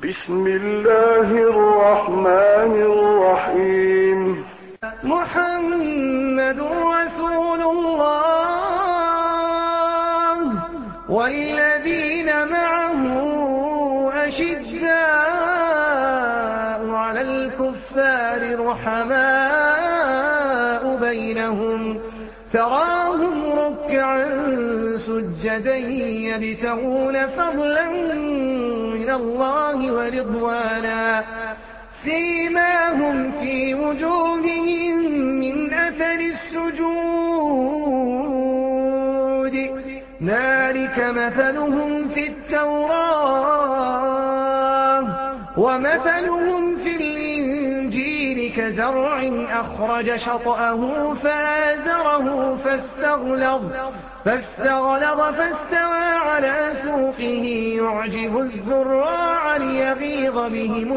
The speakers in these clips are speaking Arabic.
بسم الله الرحمن الرحيم. محمد رسول الله والذين معه أشداء على الكفار رحماء بينهم تراهم ركعا سجدا يبتغون فضلا من الله ورضوانا سيماهم في وجوههم من أثر السجود ذلك مثلهم في التوراة ومثلهم في الإنجيل كزرع أخرج شطأه فآزره فاستغلظ فاستوى على سوقه يعجب الزراع ليغيظ بهم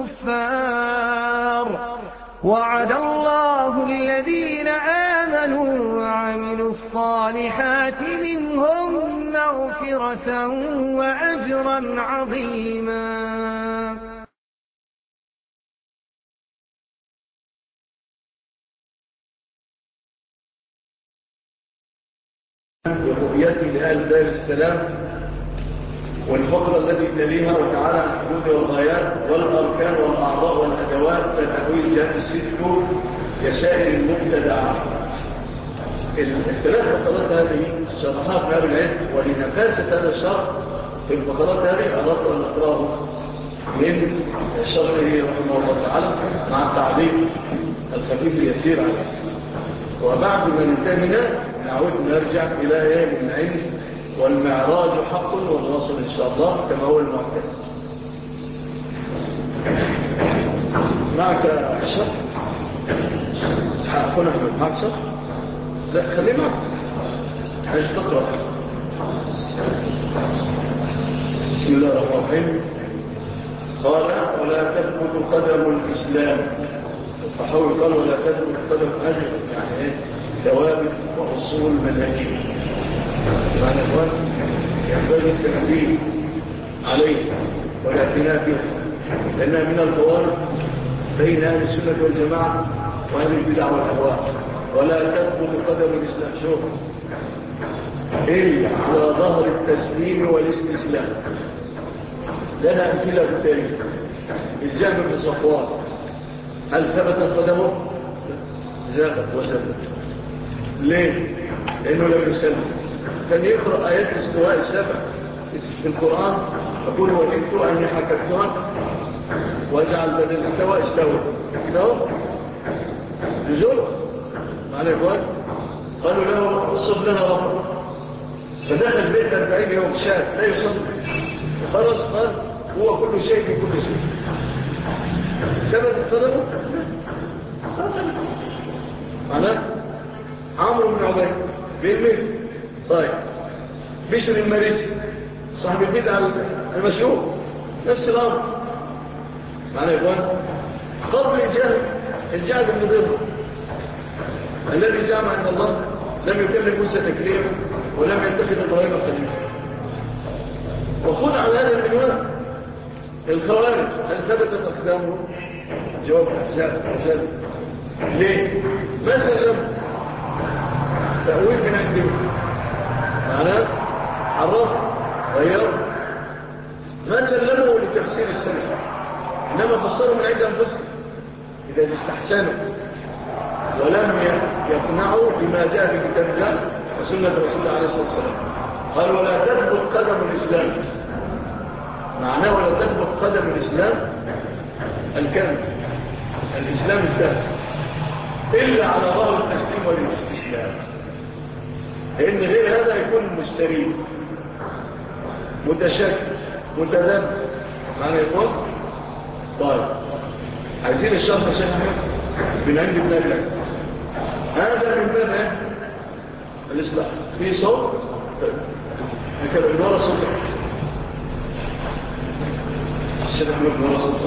الكفار وعد الله الذين آمنوا وعملوا الصالحات منهم مغفرة وأجرا عظيما. ورؤيته لأهل دار السلام والفقرة التي تليها وتعالى عن الحدود والغايات والأركان والأعضاء والأدوات لتحويل جهة الست كسائر المبتدعات. الثلاث فقرات هذه شرحها في باب العلم، ولنفاسة هذا الشرح في الفقرات هذه أردت أن أقرأه من شرحه رحمه الله تعالى مع التعليق الخفيف اليسير عليه. وبعد ما ننتهي منها نعود نرجع إلى العلم والمعراج حق والوصل إن شاء الله كما هو المعتاد. معك شرح؟ حقنا معك شرح؟ لا خليه معك عايز تقرأ. بسم الله الرحمن الرحيم. قال ولا تثبت قدم الإسلام، فحاول قال ولا تثبت قدم أجل يعني ايه ثوابت وأصول منهجية. معنى إخوان ينبغي التنبيه عليه والاعتناء به لأنها من الفوارق بين أهل السنة والجماعة وأهل البدع والأهواء. ولا تثبت قدم الإسلام شوف إلا على ظهر التسليم والاستسلام. لنا أمثلة في التاريخ. الجامع بن صفوان هل ثبت قدمه؟ زاغت وزلت. ليه؟ لأنه لم يسلم. كان يقرأ آيات الاستواء السبع في القرآن يقول وجدت أني حكمتها واجعل بدل استوى استوى نزول معنى إخوان قالوا له اصب لنا ربك فدخل بيت 40 يوم شاب لا يصلي خلاص قال هو كل شيء في كل شيء. ثبت قدمه معناه عمرو بن عبيد بالمثل. طيب بشر المريسي صاحب البدع المشهور نفس الأمر معنى يا إخوان. قبل الجهد بن ضمر الذي زعم أن الله لم يكلم موسى تكليما ولم يتخذ إبراهيم خليلا. وخذ على هذا المنوال الخوارج هل ثبتت أقدامه؟ جواب أحزاب. ليه؟ ما سلم تأويل من عندهم معناه عرف غير ما سلموا لتفسير السلف إنما فسروا من عند أنفسهم إذا استحسنوا ولم يقنعوا بما جاء في كتاب الله وسنة رسول الله عليه الصلاة والسلام. قال ولا تثبت قدم الإسلام معناه ولا تثبت قدم الإسلام الكامل الإسلام الكامل إلا على ظهر التسليم والاستسلام. لأن غير هذا يكون مستريب متشكل متذبذب معنى يقول. طيب عايزين الشرح عشان من عند ابن الله هذا من باب الإصلاح في صوت هكذا من وراء صوت الشيخ من وراء صوت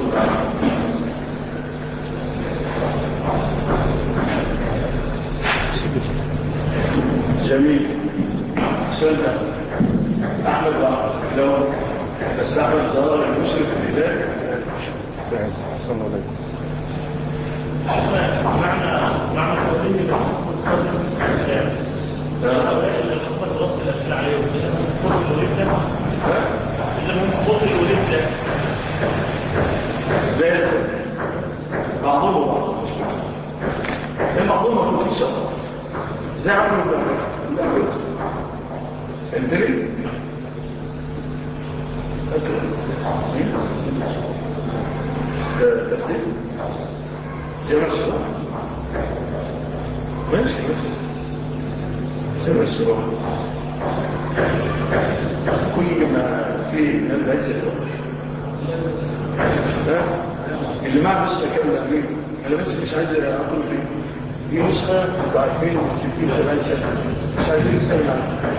جميل سنة أحمد لو بس أعمل ظهر المشرك بالله أحسن عليكم. معنى قولين القدر الإسلام هؤلاء اللي الحكومة تغطي الأسئلة عليهم إذا هم قتلوا ولدنا لا بعضهم المعظومة في شخص زي عمرو بن الدري تفضيل زي الصراحة ماشي زي الصراحة كل ما فيه من العزة اللي معه نسخة كاملة أمين أنا بس مش عايز أقول فيه دي نسخة بتاع 2060 70 سنة مش عايز يستغنى عنها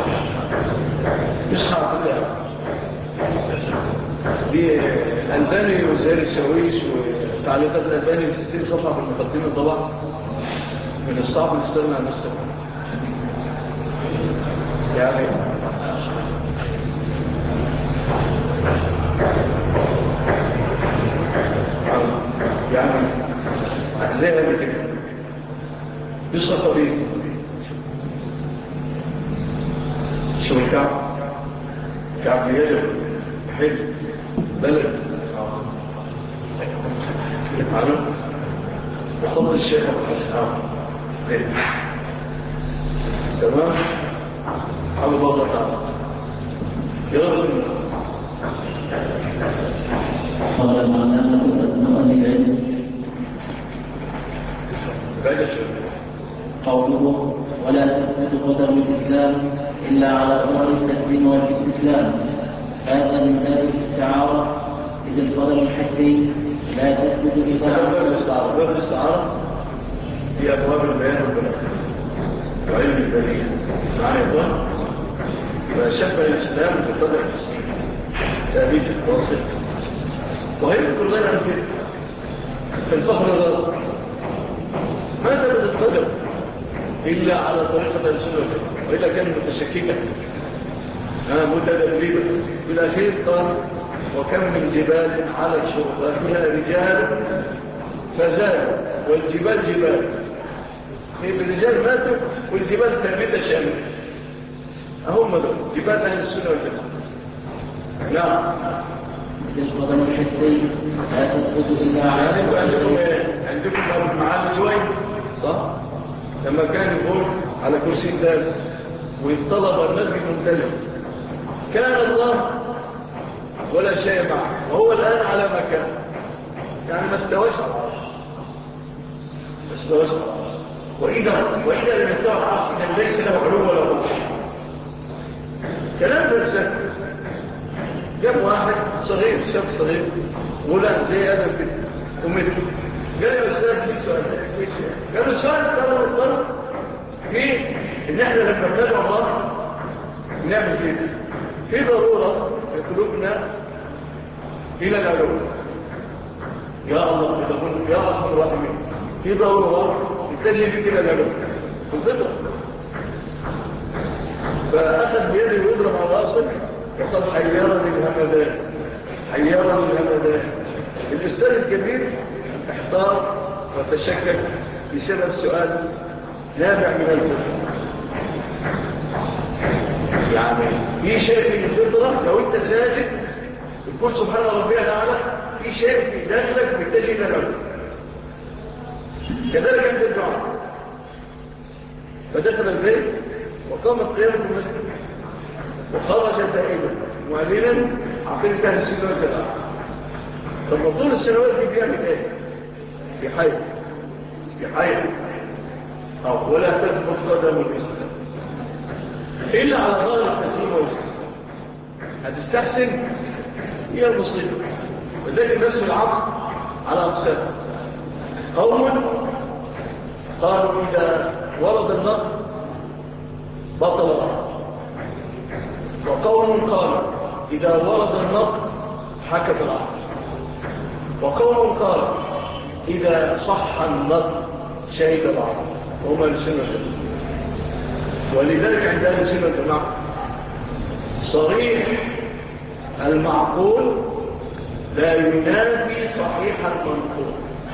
نسخة عقدها دي الألباني وزير الشاويش وتعليقات الألباني 60 صفحة في المقدمة طبعا من الصعب الاستغنى عن نسخة يعني أجزاء كده يسقى طبيب شو الكعب كعب يجب حلو بلد عرب وخضر الشيخ والحسن تمام حاول بضغط تعالى يا رسول الله قال المعنى المؤلف قوله ولا تثبت قدم الإسلام إلا على ظهر التسليم والاستسلام هذا من باب الاستعارة إذ القدم الحسي لا تثبت إلا باب الاستعارة في أبواب البيان والبلاغة وعلم البلية معنى يقول فشبه الإسلام بالقدم الحسي تأبيد الواصل وهي كلنا في الفخر الرازق ما تبدأ القدم إلا على طريقة السنة وإلا كان متشككة متدربة في الأخير قال وكم من جبال على شرطاتها رجال فزالوا والجبال جبال الرجال ماتوا والجبال ثابتة شاملة هم دول جبال أهل السنة والجماعة نعم القدم الحسي لا تثبت إلا على عندكم أبو معاذ شوي صح؟ لما كان يقول على كرسي الدرس وانطلب المسجد ممتلئ كان الله ولا شيء معه وهو الآن على مكان يعني ما استواش على العرش وإذا لم يستوى العرش إذا ليس له علو ولا روح كلام فلسفي جاب واحد صغير شاب صغير غلام زي هذا كده ومثله قال لي أستاذ في سؤال قالوا السؤال قالوا في إن إحنا لما ندعو الله نعمل كده في ضرورة في قلوبنا إلى العلوم يا الله تقول يا رحمن الرحيم في ضرورة تتجه بك إلى العلوم الفطرة فأخذ بيده ويضرب على رأسه وقال حيرني الهمدان الأستاذ الكبير احتار وتشكك بسبب سؤال نابع من الفطرة يعني في شيء في الفطرة لو انت ساجد تقول سبحان ربي الأعلى في شيء في داخلك بيتجه إلى العلو كذلك عند الدعاء فدخل البيت وقامت قيامة المسجد وخرج تائبا معلنا عقيدة أهل السنة والجماعة طب طول السنوات دي بيعمل ايه؟ في حي ولا تثبت قدم الإسلام إلا على ظاهر التسليم والاستسلام هتستحسن هي المصيبة وذلك الناس في العقل على أقسام قوم قالوا إذا ورد النقل بطل العقل وقوم قالوا إذا ورد النقل حكم العقل وقوم قالوا إذا صح النقل شهد العقل وهم السنة ولذلك عند أهل السنة والجماعة صريح المعقول لا ينافي صحيح المنقول.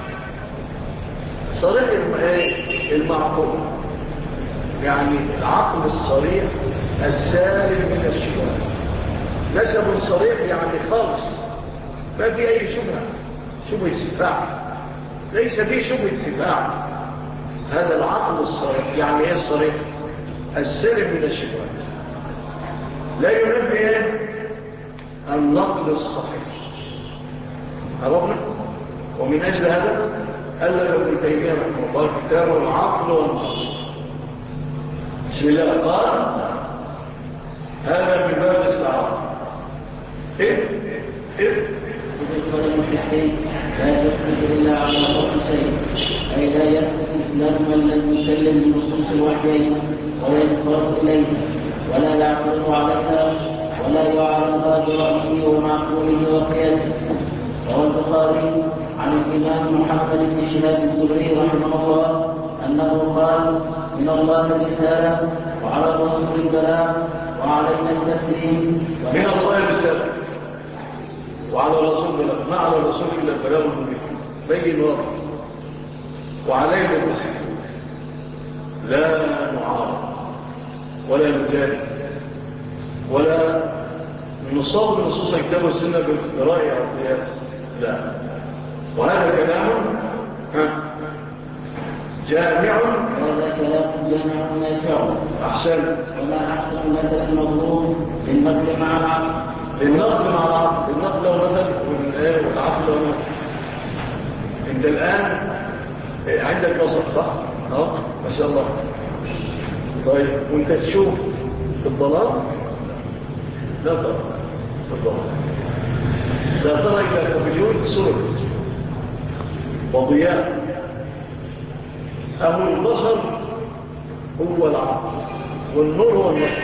صريح المعقول يعني العقل الصريح السالم من الشبهات. نسب صريح يعني خالص ما في أي شبهة سفاح، ليس فيه شبهة سفاح. هذا العقل الصريح. يعني ايه الصريح؟ السالم من الشبهات، لا ينافي النقل الصحيح. عرفنا؟ ومن أجل هذا ألف ابن تيمية رحمه الله كتابه العقل والنقل. بسم الله قال هذا من باب الاستعارة. بالنسبة للمحدثين لا يثبت إلا على فرق شيء، أي لا يثبت إسلام من لم يسلم بنصوص الوحيين ولا يتفرق إليه ولا يعترض عليها ولا يعارضها برأيه ومعقوله وقياسه. روى البخاري عن الإمام محمد بن شهاب الزهري رحمه الله أنه قال: من الله الرسالة وعلى الرسول البلاغ وعلينا التسليم. من الله الرسالة وعلى الرسول البلاغ، ما على الرسول إلا البلاغ المبين بين واضح، وعلينا التسليم، لا نعارض ولا نجادل ولا نصاب نصوص الكتاب والسنة برأي أو قياس، لا. وهذا كلام جامع، وهذا كلام جامع نافع. أحسن. وما أحسن مثل المظلوم للنقل مع العقل. للنقل مع العقل، النقل له مثل والعقل له مثل. أنت الآن عندك بصر صح؟ ما شاء الله. طيب وأنت تشوف في الظلام؟ لا ترى في الظلام، لا ترى إلا كوجود سرج وضياء. أهو البصر هو العقل والنور هو النور.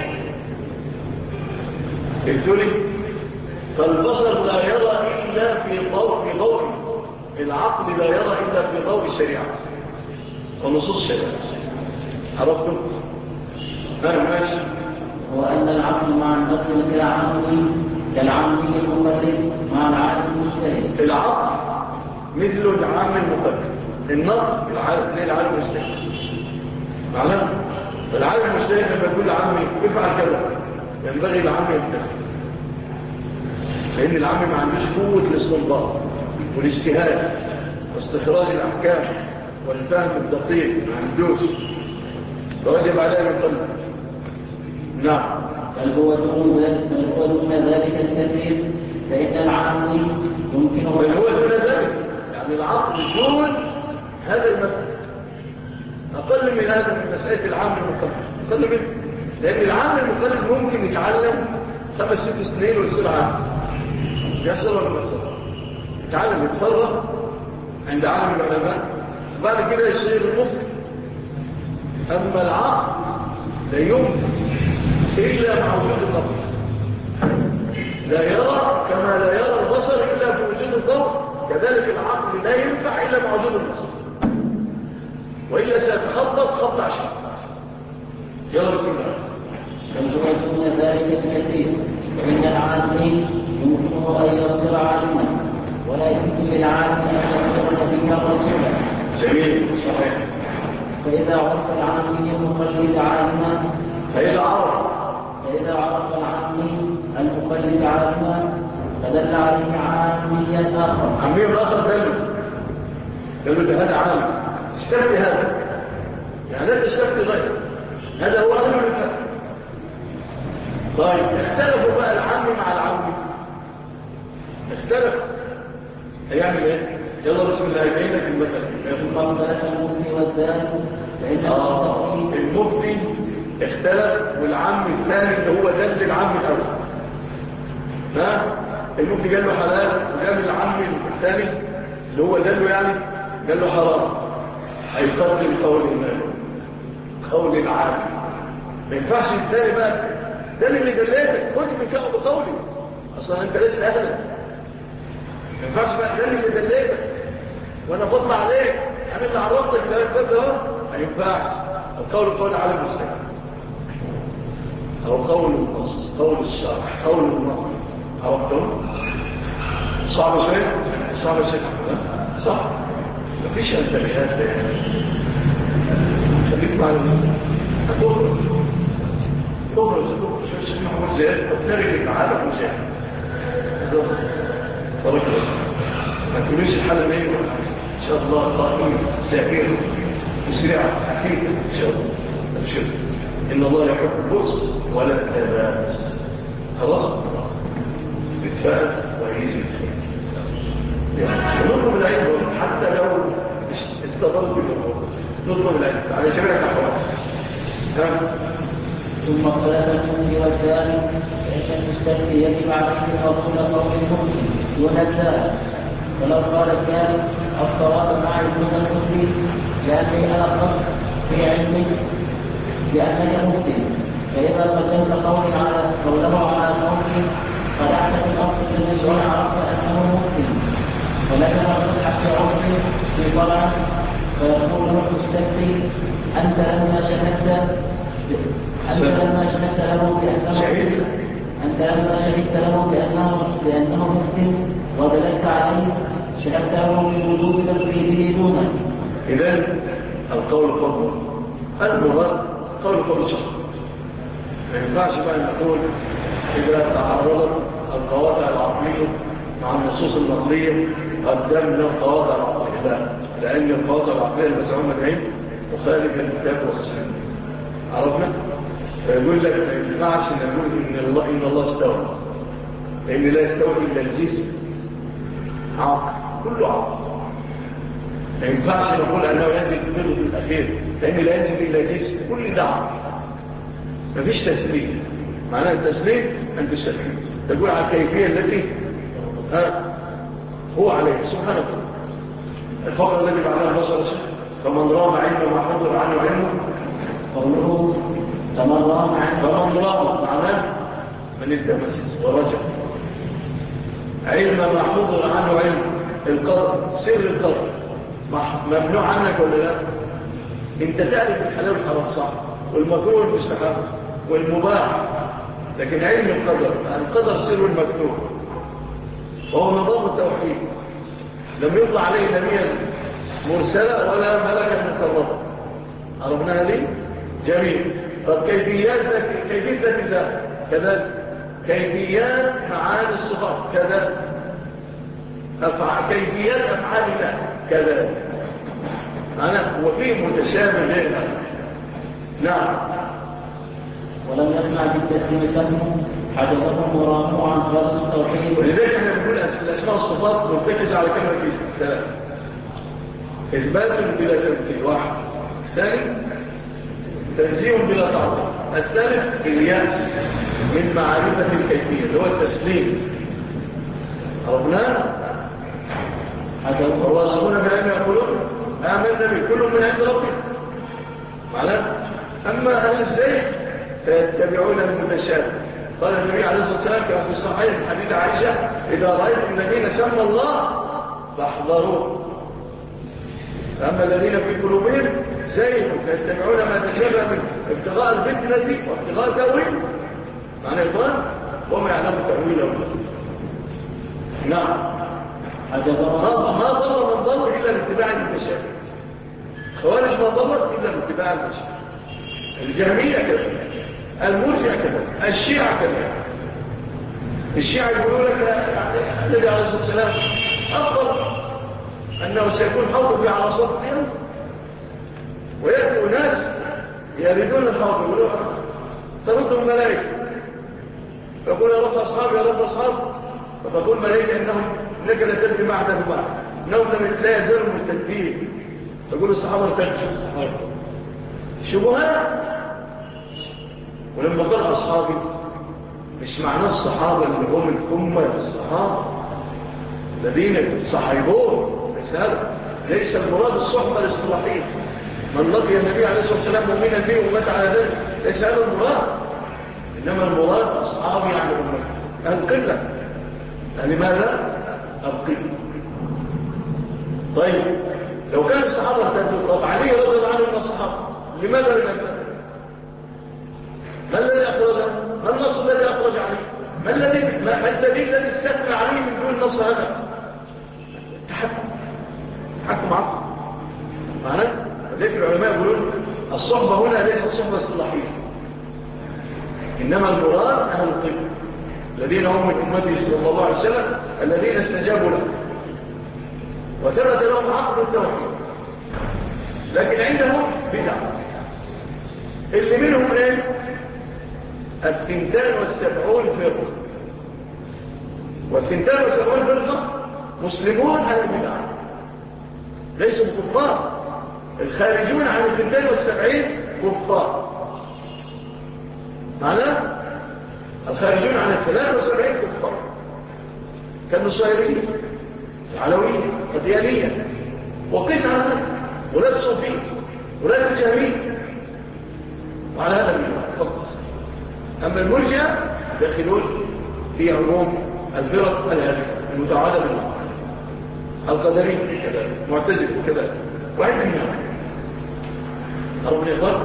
قلت فالبصر لا يرى إلا في ضوء العقل، لا يرى إلا في ضوء الشريعة ونصوص الشريعة. عرفتم؟ ماشي. وأن العقل مع النقل كالعامي المقلد مع العالم المجتهد. العقل مثل العام المقلد، النقل زي العالم المجتهد. معناه العالم المجتهد لما يقول عامي افعل كذا ينبغي العامي يجتهد، لأن العامي ما عندوش قوة الاستنباط والاجتهاد واستخراج الأحكام والفهم الدقيق، ما عندوش، فواجب عليه يقلد. نعم. بل هو دون ذلك الكثير، فإن العامي يمكنه بل هو دون ذلك، يعني العقل دون هذا المثل، أقل من هذا من مسألة العام المقلد، أقل منه، لأن العام المقلد ممكن يتعلم 5-6 سنين ويصير عام، يحصل ولا ما يحصل؟ يتعلم يتفرغ عند عالم العلماء بعد كده يصير مفتي. أما العقل لا يمكن إلا مع وجود الضوء، لا يرى كما لا يرى البصر إلا في وجود الضوء، كذلك العقل لا ينفع إلا مع وجود البصر، وإلا سيتخطط خط عشان. يلا بسم الله. بل هو دون ذلك الكثير، فإن العالم يمكنه أن يصير عالما، ولا يمكن للعالم أن يصير نبيا رسولا. جميل صحيح. فإذا عرف العامي المقلد عالما فإذا عرف العامي المقلد عالما فدل عليه عاميا آخر. عاميا آخر قالوا ده هذا عالم، استفتي هذا، يعني لا تستفتي غيره، هذا هو عالم الفهم. طيب اختلفوا بقى العامي مع العامي، اختلفوا هيعمل ايه؟ يلا بسم الله يبين لك المثل. ثم اختلف المفتي والدان، فإن المفتي اختلف والعم الثاني اللي هو دل العم الاول، المفتي قال له حلال وقال العم الثاني اللي هو دله يعني قال له حرام، هيقدم قول العالم. ما ينفعش الثاني بقى ده اللي دلتك خد من كعب قولي، اصلا انت لسه اهلا. ما ينفعش بقى ده اللي دلتك وانا بطلع عليك انا اللي عرفتك ده كده اهو، ما ينفعش. القول قول على المسلم او قول النص، قول الشرع، قول النقل، عرفتم؟ صعب شوية؟ صعب شوية صح؟ مفيش انتباهات خليك مع هتخرج شو اسمه محمود زياد وترك معاك وزياد بالظبط طبعا ما تقوليش الحالة دي ان شاء الله قائم ساكن مسرع حقيقة ان شاء الله ابشر ان الله يحب البؤس ولا التباس خلاص اتفاق ويجي نطلب العلم حتى لو استضرت بالأمور نطلب العلم على جميع الأحوال ثم اختلف المفتي والثاني فإن المستفتي يجب عليه قبول قول المفتي دون الثاني ولو قال الثاني الصواب معي دون المفتي لأني أنا قصد في علمي لأنني مفتي فإذا قدمت قوله على قولي قد أحدث الأصل الذي عرفت أنه مفتي ولكن الصحة في عرفي في فرع فيقول له المستفتي أنت لما شهدت بأنه مفتي ودللت عليه شهدته بوجوب تنفيذه دونه. إذن القول قول المراد قول شخص ما ينفعش بقى نقول إذا تعرضت القواطع العقلية مع النصوص النقلية قدمنا القواطع العقلية لأن القواطع العقلية المزعومة العلم مخالفة للكتاب والسنة عرفنا؟ فيقول لك ما ينفعش نقول إن الله استوى لأن لا يستوى إلا الجسم عقل كله عقل ما ينفعش نقول أنه ينزل في الثلث الأخير لأن لا ينزل إلا جسم كل ده عقل مفيش تسليم معناه التسليم أن تسلم تقول على الكيفية التي هو عليه سبحانه وتعالى الفقر الذي بعدها البصر فمن رام علم ما حضر عنه علمه قوله فمن رام معناه من التمس ورجع علم ما حضر عنه علم القدر سر القدر ممنوع عنك ولا لا انت تعرف الحلال والحرام صح والمكروه والمستحب والمباح لكن علم القدر سر المكتوب وهو نظام التوحيد لم يطلع عليه نبيا مرسلا ولا ملكا مكرما عرفناها ليه جميل طب كيفيات ذات الله كذلك كيفيات معاني الصفات كذلك كيفيات افعال الله كذلك وفيه متشابه غير هذا نعم ولم يسمع بالتسليم كلمه حدثهم وراموا عن خالص التوحيد ولذلك احنا بنقول الاسماء الصفات مرتكز على كلمه في ثلاثه اثبات بلا تمثيل واحد الثاني تنزيه بلا تعطيل الثالث الياس من معرفه الكيفيه اللي هو التسليم عرفناه الراسخون بالعلم يقولون آمنا به كل من عند ربنا معناه أما أهل الزيت فيتبعون المتشابه قال النبي عليه الصلاة والسلام كما في الصحيح من حديث عائشة إذا رأيتم الذين سموا الله فاحذروه أما الذين في قلوبهم زيت فيتبعون ما تشابه من ابتغاء الفتنة وابتغاء تأويل معنى إخوان وما يعلم تأويله نعم ما ضل من ضل إلا باتباع المتشابه خوارج ما ضلت إلا باتباع المتشابه الجهمية كذا المرجع كذا الشيعة كذا الشيعة يقولون لك يعني النبي عليه الصلاة والسلام أفضل أنه سيكون حوضه على صوت اليوم ويأتوا ناس يريدون الحوض يقولون تردوا الملائكة فيقول يا رب أصحاب يا رب أصحاب فتقول ملائكة إنك لا تدري ما عدد بعض إنهم لا يزالوا مستنفين تقول الصحابة ارتكشوا الصحابة شبهات ولما قال أصحابي مش معنى الصحابة اللي هم الأمة الصحابة الذين صحيبون ليس المراد الصحبة الاصطلاحية من لقي النبي عليه الصلاة والسلام مؤمنا به ومات على ذلك ليس هذا المراد إنما المراد أصحابي يعني أمتي القلة لماذا؟ القلة طيب لو كان الصحابة ارتدوا عليه رضي الله عنه من الصحابة لماذا لم يرتدوا؟ ما الذي أخرجه؟ ما النص الذي أخرج عليه؟ ما الدليل الذي استثنى عليه من دون نص هذا؟ تحكم عقل معناه. ذلك العلماء يقولون الصحبة هنا ليست صحبة اصطلاحية، إنما المراد أهل القبلة الذين هم من أمته صلى الله عليه وسلم الذين استجابوا له وثبت لهم عقد التوحيد، لكن عندهم بدعة. اللي منهم ايه؟ 72 فرقة، وال72 فرقة مسلمون أهل البدعة ليسوا كفار. الخارجون عن 72 كفار، معناه الخارجون عن 73 كفار كالنصيرية العلوية القديانية وقس على هذا، ولا الصوفية ولا الجهمية، وعلى هذا المنطق. أما المرجئة داخلون في عموم الفرق الهادفة المتعادة بالله، القدرية كذلك، معتزلة كذلك، وعند منها ربنا يقول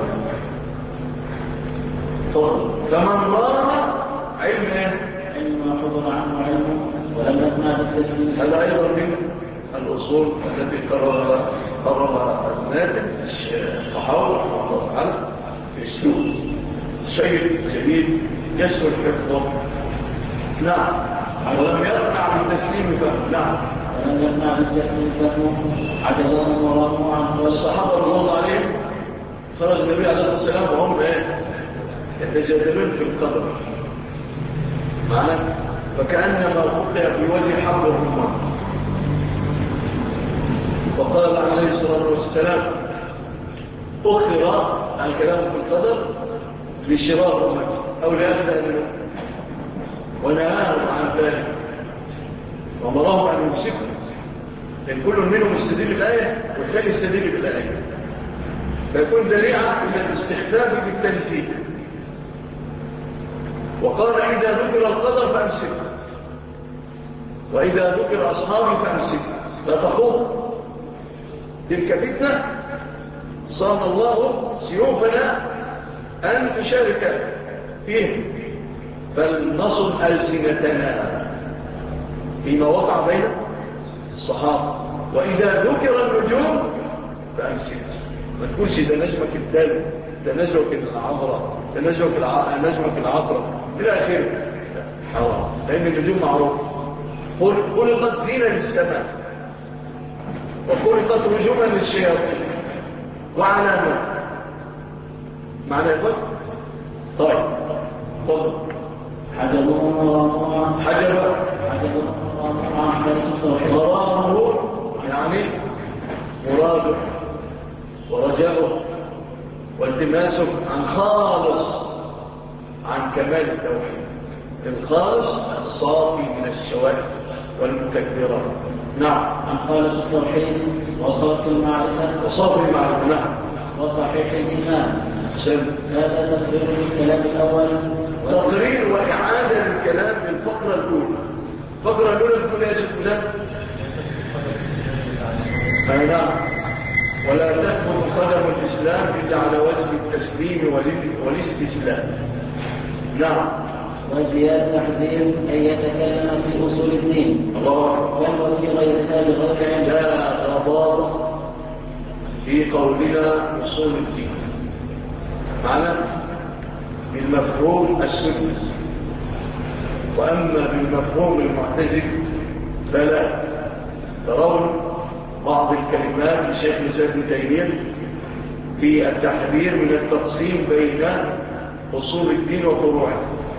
فمن رام علم ما حضر عنه علمه ولم يسمع بالتسليم. هذا أيضا من الأصول التي قررها الناتج الصحاوي رحمه الله تعالى في السوق. شيء جديد يسهل حفظه. نعم. ولم يقنع بالتسليم فهم. نعم. ولم يقنع بالتسليم فهم عجبهم وراموا عنه. الصحابة رضي الله عليهم خرج النبي عليه الصلاة والسلام وهم يتجادلون في القبر معنا، فكأنما وقع في وجه حبر الرمان. وقال عليه الصلاة والسلام أخر الكلام في القدر لشرار أمتي أو لأهل منه، ونهاهم عن ذلك ومرهم أن يمسكوا، لأن كل منهم يستدل بالآية والثاني يستدل بالآية، فيكون ذريعة إلى الاستخفاف بالتنزيل. وقال إذا ذكر القدر فأمسكوا، وإذا ذكر أصحابي فأمسكوا، لا تخوض تلك فتنة صام الله سيوفنا أن تشارك فيه، فلنصل ألسنتنا فيما وقع بين الصحابة. وإذا ذكر النجوم فأمسكوا، ما تقولش ده نجمك الدل، ده نجمك العذراء، ده نجمك العقرب إلى آخره، حرام، لأن النجوم معروف خلقت زينة للسماء وخلقت رجوما للشياطين وعلامات. معنى يقول طيب فضل حجبهم وراموا مرامه يعني مراده ورجاؤه والتماسه عن خالص، عن كمال التوحيد الخالص الصافي من الشوائب والمكبرات. نعم. عن خالص التوحيد وصافي المعرفة نعم. وصحيح الإيمان. هذا تقرير للكلام الأول، تقرير وإعادة الكلام للفقرة الأولى. الفقرة الأولى تقول يا شيخ فلان نعم. ولا تثبت قدم الإسلام إلا على وجه التسليم والاستسلام. نعم. وزيادة تحذير أن يتكلم في أصول الدين وهو في غيرها بغير علم. لا غضاضة في قولنا أصول الدين معنى بالمفهوم السني، وأما بالمفهوم المعتزل فلا. ترون بعض الكلمات للشيخ ابن تيمية في التحذير من التقسيم بين أصول الدين وفروعه،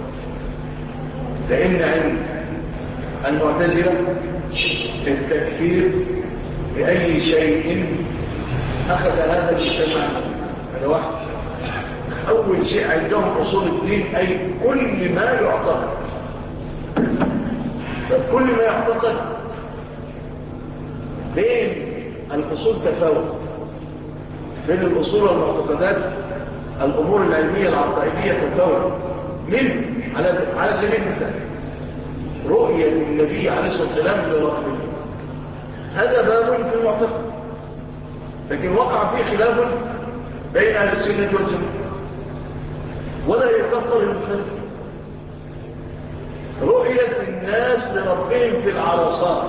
لأن عند المعتزلة التكفير بأي شيء أخذ هذا الاجتماع. هذا واحد. أول شيء عندهم أصول الدين أي كل ما يعتقد، فكل ما يعتقد بين الأصول تفاوت بين الأصول والمعتقدات. الأمور العلمية العقائدية تفاوت من على سبيل المثال رؤية النبي عليه الصلاة والسلام لرحمه، هذا باب في المعتقد، لكن وقع فيه خلاف بين أهل السنة والجماعة ولا يكفر المخالف. رؤية الناس لربهم في العرصات.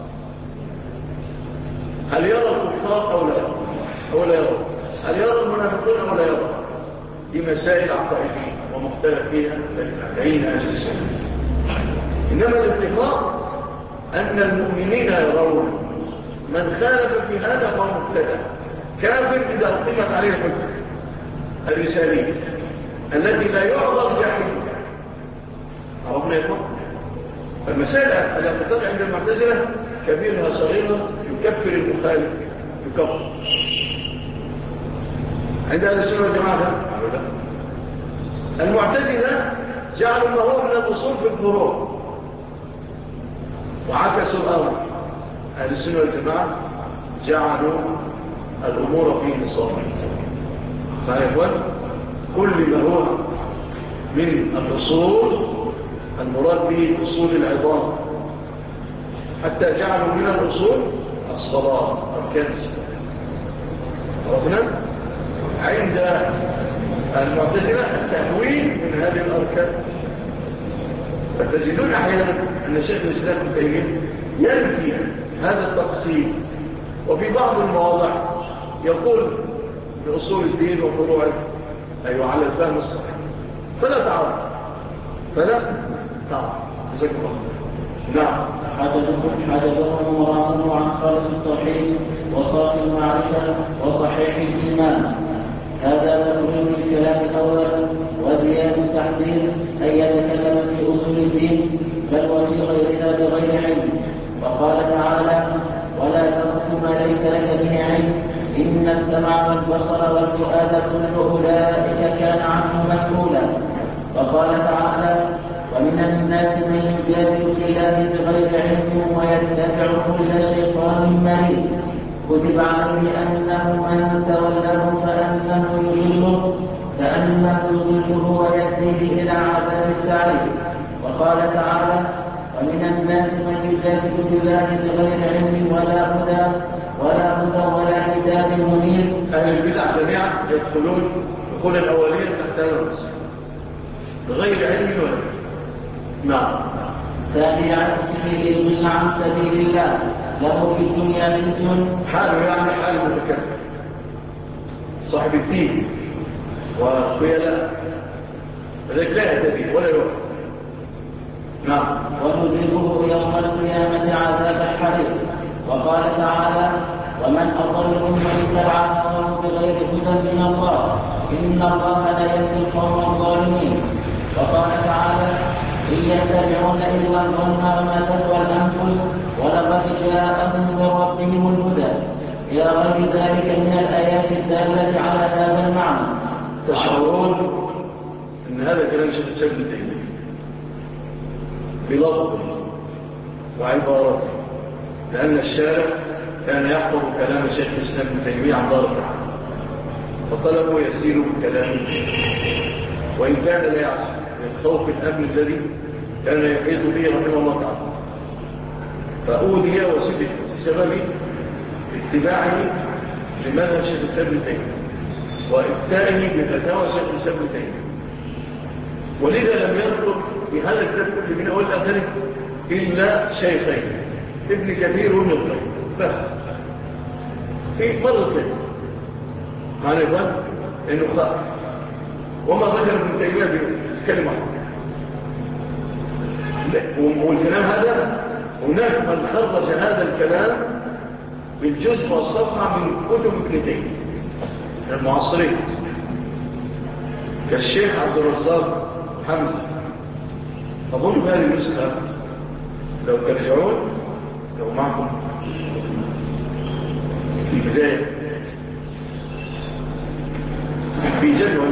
هل يرى الكفار أو لا يرى؟ أو لا يرى؟ هل يرى المنافقون أو لا يرى؟ دي مسائل عقائدية ومختلف فيها بين أهل السنة. إنما الاتفاق أن المؤمنين يرون. من خالف في هذا فهو مبتدع كافر إذا أقيمت عليه الحجة الرسالية التي لا يعذر جحيم. عرفنا يا إخوان؟ المسألة الاعتقاد عند المعتزلة كبيرها صغيرة يكفر المخالف يكفر. عند أهل السنة والجماعة المعتزلة جعلوا ما هو من الأصول في الفروع وعكسوا الأمر. أهل السنة والجماعة جعلوا الأمور في نصابها. فيقول كل ما هو من الأصول المراد به أصول العظام، حتى جعلوا من الأصول الصلاة أركان الصلاة. عرفنا؟ عند المعتزلة التهوين من هذه الأركان. فتجدون أحيانا أن شيخ الإسلام ابن تيمية ينفي هذا التقسيم، وفي بعض المواضع يقول بأصول الدين وفروعه أيوة على الفهم الصحيح. فلا تعرف جزاك الله. نعم. حدثهم مرامه عن خالص التوحيد وصافي المعرفة وصحيح الإيمان. هذا تقرير الكلام الأول وزيادة التحذير أن يتكلم في أصول الدين بل وفي غيرها بغير علم. وقال تعالى: ولا تقف ما ليس لك به علم إن السمع والبصر والفؤاد كل أولئك كان عنه مسؤولا. وقال تعالى: ومن الناس من يجادل في الله بغير علم ويتبع كل شيطان مريض كتب عليه أنه من تولاه فأنه يضله ويهديه إلى عذاب السعير. وقال تعالى: ومن الناس من يجادل في الله بغير علم ولا هدى ولا كتاب منير. أهل البدع جميعا يدخل الأولين تحت النص بغير علم ولا. نعم. ثانيا فيه يضل عن سبيل الله له في الدنيا خزي حاله يعني حال المتكبر صاحب الدين وخيلاء فذلك لا يهتدي ولا يوفق. نعم. ونذيقه يوم القيامة عذاب الحريق. وقال تعالى: ومن أضل ممن اتبع هواه بغير هدى من الله إن الله لا يهدي القوم الظالمين. وقال تعالى: إن يتبعون إلا الظن وما تهوى الأنفس ولقد جاءهم من ربهم الهدى إلى غير ذلك من الآيات الدالة على هذا المعنى. تشعرون أن هذا كلام شيخ الإسلام ابن تيمية بلفظه وعبارته، لأن الشارع كان يحفظ كلام شيخ الإسلام ابن تيمية عن ظهر القرآن فطلبوا يسيروا بكلامه، وإن كان لا يعصي من خوف الأمن الذي كان يحيط به رحمه الله تعالى، فأودي وسبت بسبب اتباعه لماذا شيخ الإسلام ابن تيمية وإفتائه بفتاوى شيخ الإسلام ابن تيمية. ولذا لم يذكر في هذا الكتاب كله من أول أثره إلا شيخين، ابن كثير وابن القيم بس في مرتين. معنى يقول إنه خاف وما ذكر ابن تيمية بكلمة. والكلام هذا هناك من خرج هذا الكلام بالجزء والصفحة من كتب ابن تيمية المعاصرين كالشيخ عبد الرزاق حمزة. أظن هذه النسخة لو ترجعون لو معكم في بداية في جدول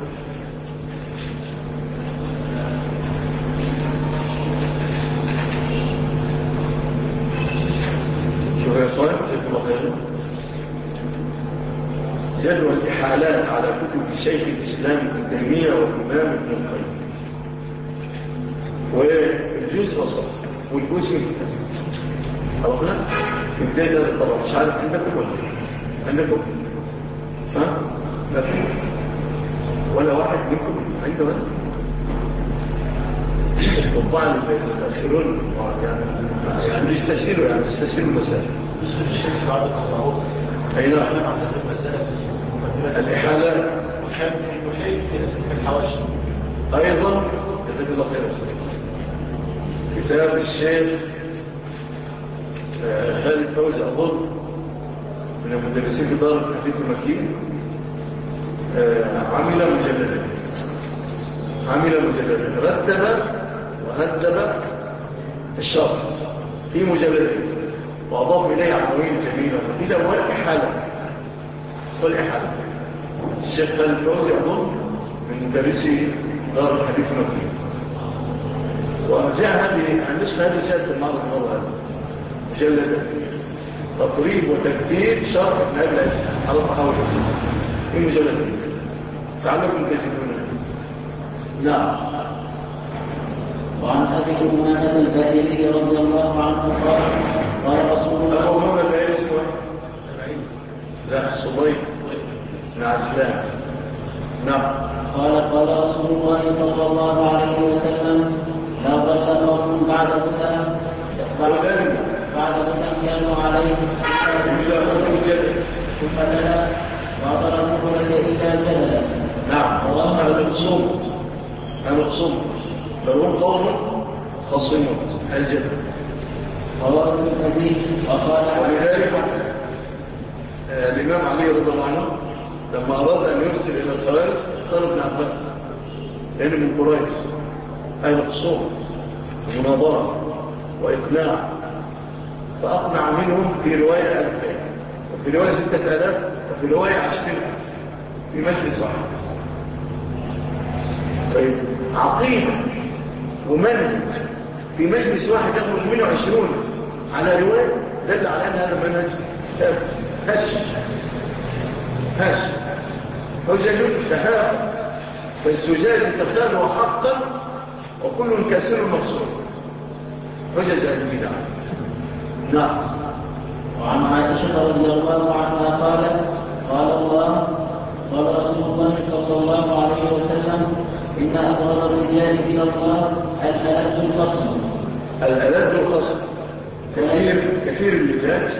شوف يا إخوان جدول الإحالات على كتب الشيخ الإسلام ابن تيمية والإمام ابن القيم والجزء والصف والجزء عرفنا في بداية هذا الطبع. مش عارف عندكم ولا عندكم لا ولا واحد منكم عنده الطباع اللي يتأخرون يعني يستسيروا المسائل. الشيخ بعد الله أي نعم. الإحالات وكان المحيط في أسفل الحواشي أيضا جزاك الله خير. كتاب الشيخ خالد فوزي أظن من المدرسين في دار الحديث المكي عمل مجلدا رتب وهذب الشرح في مجلدين وأضاف إليه عناوين جميلة وفي أول إحالة والإحالة. الشيخ خالد فوزي أظن من مدرسي دار الحديث المكي. وجاء النسخة هذه جاءت المعرض المرة هذا مجلدا تقريب وتكتير شرح ابن أبي العز على الطحاوي في مجلدين تعلقوا تجدونه. نعم. وعن أبي أمامة الباهلي رضي الله عنه قال قال رسول الله أبو أمامة الباهلي اسمه لا الصبيب عجلان. نعم. قال رسول الله صلى الله عليه وسلم لا ضل قوم بعد هدى كانوا عليه ثم تلا وضربوا لك إلى جبل. نعم. وهذا الخصوم لو هم قوم خصمون الجبل. رواه الحديث وقال ولذلك الإمام علي رضي الله عنه لما أراد أن يرسل إلى الخوارج اختار ابن عباس لأنه من قريش أهل الخصوم ومناظرة وإقناع، فأقنع منهم في رواية 2000 وفي رواية 6000 وفي رواية 20,000 في مجلس واحد. طيب عقيدة ومنهج في مجلس واحد يخرج منه 20 على رواية دل على أن هذا منهج هش حجج تهاب فالزجاج تخاله حقا وكل كاسر مقصود حجج البدع. نعم. وعن عائشة رضي الله عنها قال رسول الله صلى الله عليه وسلم إن أبغض الرجال إلى الله الألد الخصم كثير اللجاج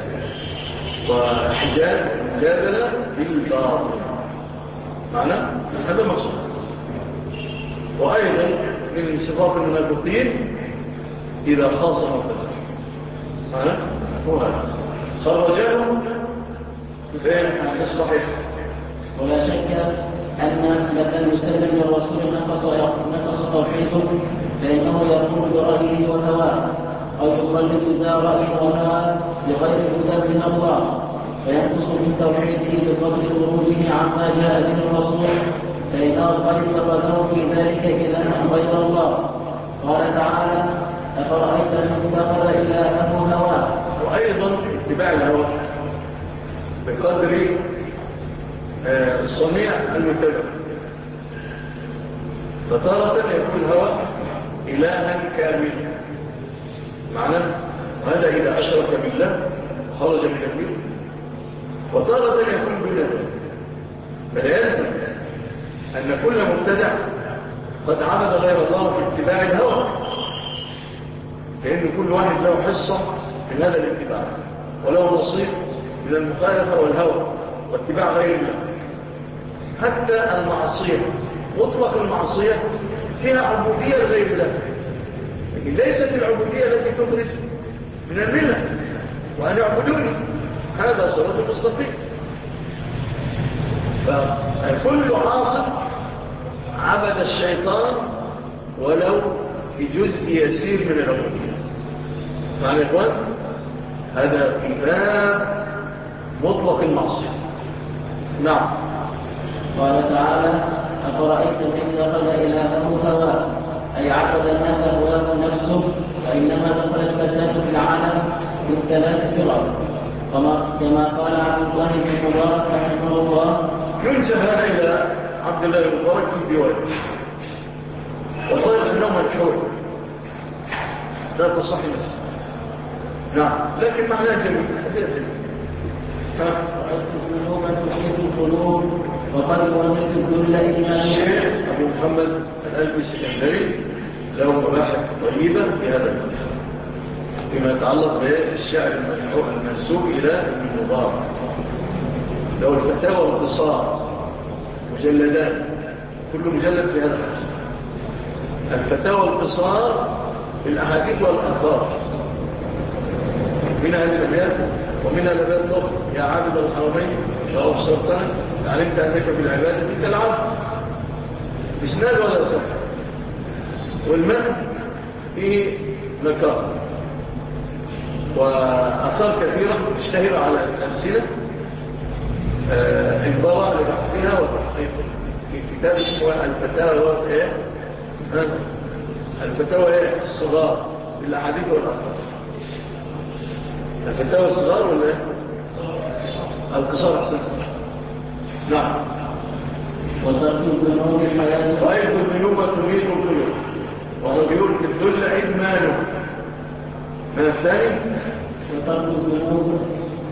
وحجاج مجادلة بالباطل معنى هذا مقصود. وأيضا من صفات المنافقين إذا خاصم القدر معنى هو هذا خرجانه في الصحيح. ولا شك أن لما يسلم للرسول نقص توحيده فإنه يقول برأيه وهواه أو يقلد ذا رأي وهواه بغير هدى من الله فينقص من توحيده بفضل خروجه عما جاء به الرسول فإن القلب قدره في ذلك إلها غير الله. قال تعالى أفرأيت من اتخذ إلهه هواه. وأيضا اتباع الهوى بقدر الصنيع المتبع، فتارة يكون الهوى إلها كاملا معنى هذا إذا أشرك بالله خرج من الدين، وتارة يكون بالله. فلا يلزم أن كل مبتدع قد عبد غير الله في اتباع الهوى، لأن كل واحد له حصة من هذا الاتباع وله نصيب من المخالفة والهوى واتباع غير الله. حتى المعصية مطلق المعصية فيها عبودية لغير الله، لكن ليست العبودية التي تخرج من الملة وأن يعبدوني هذا صراط مستقيم. فكل عاصم عبد الشيطان ولو في جزء يسير من العبودية. معنى إخوان هذا في باب مطلق المعصية. نعم. قال تعالى أفرأيت من اتخذ إلهه هواه أي عبد ما هواه نفسه فإنما دخل الفساد في العالم من 3 فرق كما قال عبد الله بن مبارك رحمه الله. ينسب هذا إلى عبد الله بن مبارك في الديوان وقال أنه ملحوظ لا تصح مسألة. نعم لكن معناه جميل حديث رأيت القلوب تحيط القلوب وقد ورمت الذل إيمانيا. الشيخ أبو محمد الألبي السكندري له مباحث طيبة في هذا المجال فيما يتعلق بالشعر المنسوب إلى ابن مبارك. لو الفتاوى والقصار مجلدان، كل مجلد في هذا الحجم. الفتاوى والقصار بالأحاديث والآثار، منها الأبيات ومنها الأبيات الأخرى: يا عابد الحرمين يا أبصرتنا علمت أنك بالعبادة كالعبد، إسناد ولا صح. والمن فيه نكار وآثار كثيرة اشتهر على الأمثلة انضرى لبحثها وتحقيقها في كتاب اسمه الفتاوى الفتاوى الصغار بالأحاديث والآثار. الفتاوى الصغار ولا القصار أحسن؟ نعم. وترك الذنوب حياة رأيت الذنوب تميت القلوب ورجل في الذل إدمانه. من الثاني وترك الذنوب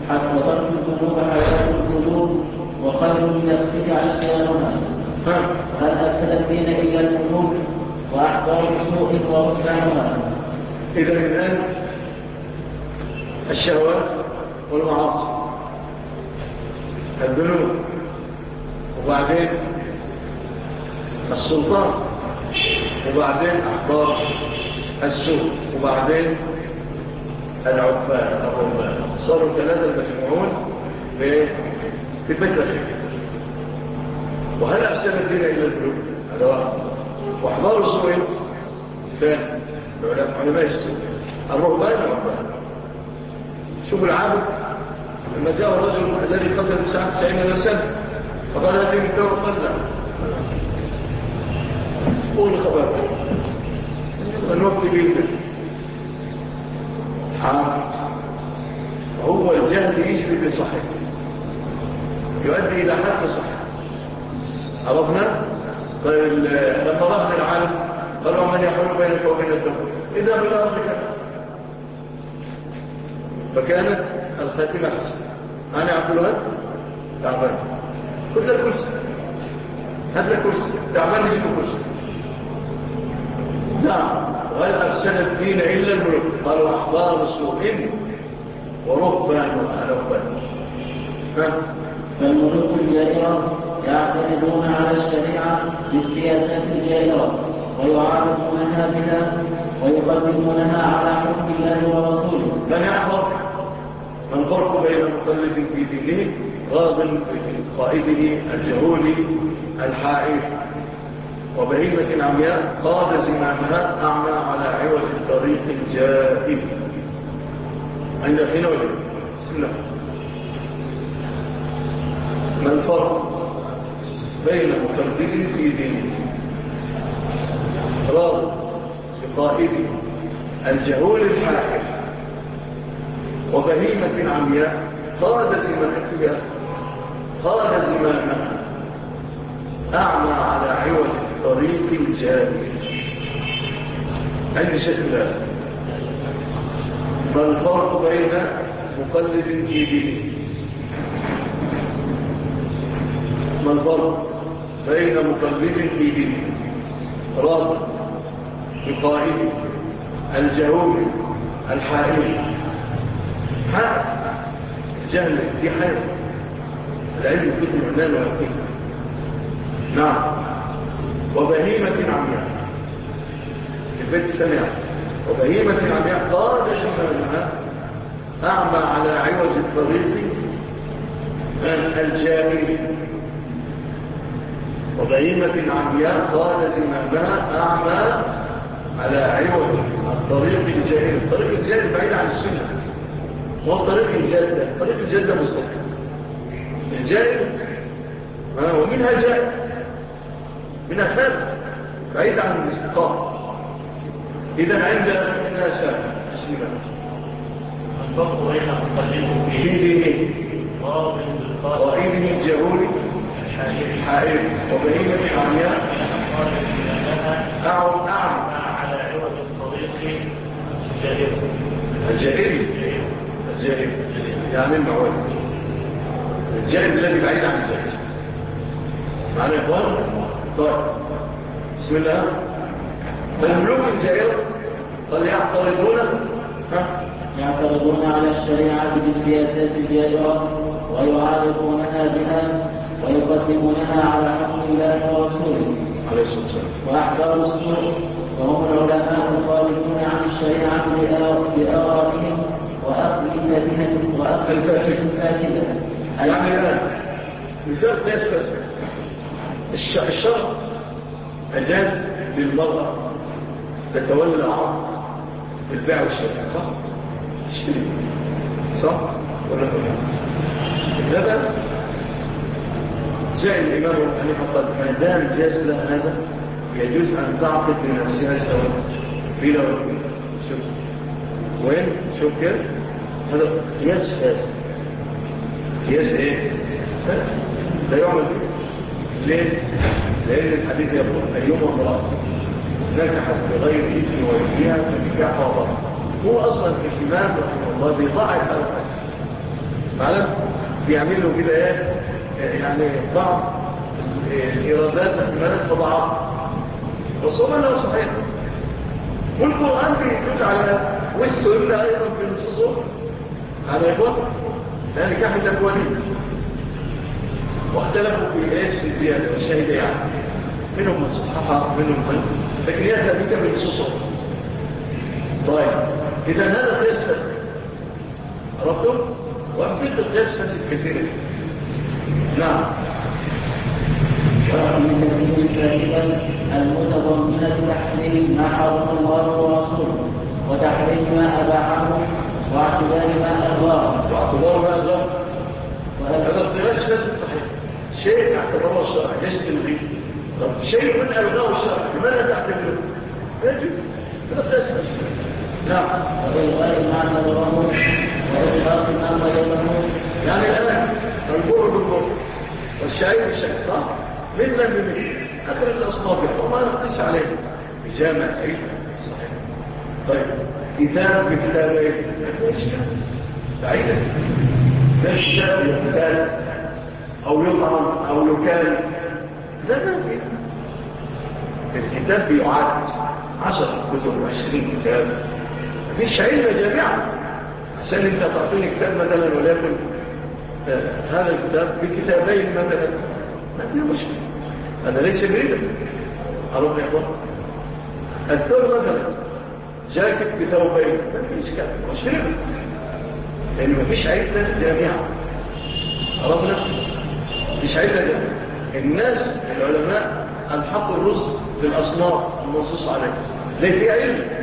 حياة القلوب وخير من السجع عصيانها. هل أفسد الدين إلا الملوك وأحضار سوء ورسعها. إذا الآن الشهوات والمعاصي، الذنوب، وبعدين السلطان، وبعدين أحضار السوء، وبعدين العباد الرهبان. صاروا ثلاثة المجموعون في فترة شكل. وهل أفسد الدين إلا الذنوب؟ هذا واحد. وأحضار السوء ثاني، علماء السوء، الرهبان والعباد. شوف العابد لما جاء الرجل الذي قتل 99 سنة فقال هذه من كون قتل قول خبر الوقت جيدا عابد. هو الجهل يجري بصحيح يؤدي إلى حد صحيح. عرفنا؟ طيب لما ظهر العالم قالوا من يحول بينك وبين الدخول إذا بالأرض كذا، فكانت الخاتمة حسن. أنا أقول هذا تعبان كل الكرسي، هذا الكرسي تعبان يجيب الكرسي. نعم. وهل أفسد الدين إلا الملوك؟ قالوا أحضار سوء ورهبان وألوبان. فالملوك الجائرة يعتمدون على الشريعة بالسياسات الجائرة ويعارضونها بها ويقدمونها على حكم الله ورسوله. من يحفظ من فرق بين مقلد في دينه راض قائده الجهول الحائف وبهيمة عمياء قاد زمامها أعمى على عوج الطريق الجائب. عند حين وجد بسم الله. ما الفرق بين مقلد في دينه راض بقائده الجهول الحائف وبهيمة عمياء قاد زمامها أعمى على عوج الطريق الجائب؟ عندي شكل هذا. ما الفرق بين مقلد في دينه؟ ما الفرق بين مقلد في دينه راض بقائده الجهول الحائل؟ جهل دي حاجة العلم كتب العنان والحكيم. نعم. وبهيمة عمياء البيت الثاني وبهيمة عمياء قاد زمامها أعمى على عوج الطريق الجائر. وبهيمة عمياء قاد زمامها أعمى على عوج الطريق الجائر. الطريق الجائر بعيد عن السنة، وهو طريق الجادة. طريق الجادة مستقيم الجائر ومنها جائر منها ثابت بعيد عن الاستقامة. إذا عند الناس بسم الله. الفرق بين مقلد في دينه قائده الجهول الحائر وبهيمة عمياء أعمى على عوض الطريق الجائري يعني المعوض الجائر الذي بعيد عن الجائر. معنا يا إخوان؟ طيب بسم الله. فالملوك الجائرة قد يعترضون على الشريعة بالسياسات الجائرة ويعارضونها بها ويقدمونها على حكم الله ورسوله عليه الصلاة والسلام. وأحبار السوء وهم العلماء الخارجون عن الشريعة بآرائهم وأقلتهم الفاسدة. يعني الآن مثال قياس فاسد. الشرع أجاز للمرأة تتولى عرض بالبيع والشراء، صح؟ تشتري، صح؟ ولا لا؟ لا جاء الإمام حنيفة قال ما دام جاز لها هذا يجوز أن تعقد لنفسها الزواج بلا وكيل. شوف وين؟ شوف كده هذا قياس فاسد. قياس ايه؟ فاسد لا يعمل فيه. ليه؟ لأن الحديث يقول أيما امرأة نجحت بغير إذن وليها فنكاحها باطل. هو أصلا الإمام رحمه الله بيضاعف هذا الحديث. معلم بيعمل له كده ايه؟ يعني بعض الإرادات احتمالات فضعات وصوم أنه صحيح. والقرآن بيدل على والسنة أيضا في نصوصه على إخوة لا نكاح الأولين. واختلفوا في إيش في الزيادة والشهيدة يعني منهم من صححها منهم من لكن هي ثابتة من نصوصه. طيب إذا هذا قياس فاسد عرفتم؟ وأمثلة القياس فاسد كثيرة. نعم. ومن تكليم كاذبا المتضمنة تحريم ما حرم الله ورسوله وتحريم ما أباحه واعتبار ما أغلاه هذا القياس فاسد صحيح. شيء اعتبره الشرع ليس تلغيه. طب شيء من ألغاه الشرع لماذا تعتبره؟ يجب هذا قياس فاسد. نعم. وإلغاء ما اعتبره وإطلاق ما غيره. يعني الآن البر بالبر والشعير بالشعير صح؟ من لم يمشي أخر الأصناف وما نقص عليه بجامع عيد صحيح. طيب كتاب بكتابين ليش بعيدة ليش كتاب بكتاب أو يطعم أو يكال لا في الكتاب بيعاد 10 كتب 20 كتاب مفيش علم جامعة عشان انت تعطيني كتاب مثلا ولكن هذا الكتاب بكتابين مثلا ما فيه مشكلة. هذا ليس بريدا عرفنا يا أخوان. الثور مثلا جاكت بثوبين ما فيه إشكال مش ربا لأن ما فيش عيدة جامعة عرفنا مفيش عيدة جامعة. الناس العلماء الحقوا الرز بالأصناف المنصوص عليه ليه في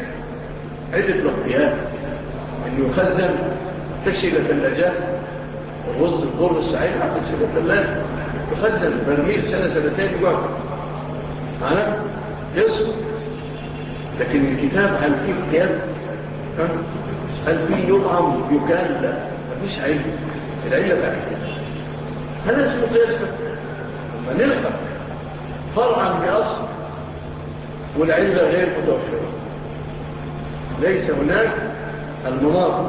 عدة لقيات انه يخزن تشيل الثلاجات الرز الضر السعيد تشيل الثلاجة يخزن برميل سنة سنتين جوه معنا يصل. لكن الكتاب هل فيه كتاب هل فيه يطعم يكال لا مفيش علم. العلة بعد هذا اسمه قياس لما نلقى فرعا بأصل والعلة غير متوفرة ليس هناك المناط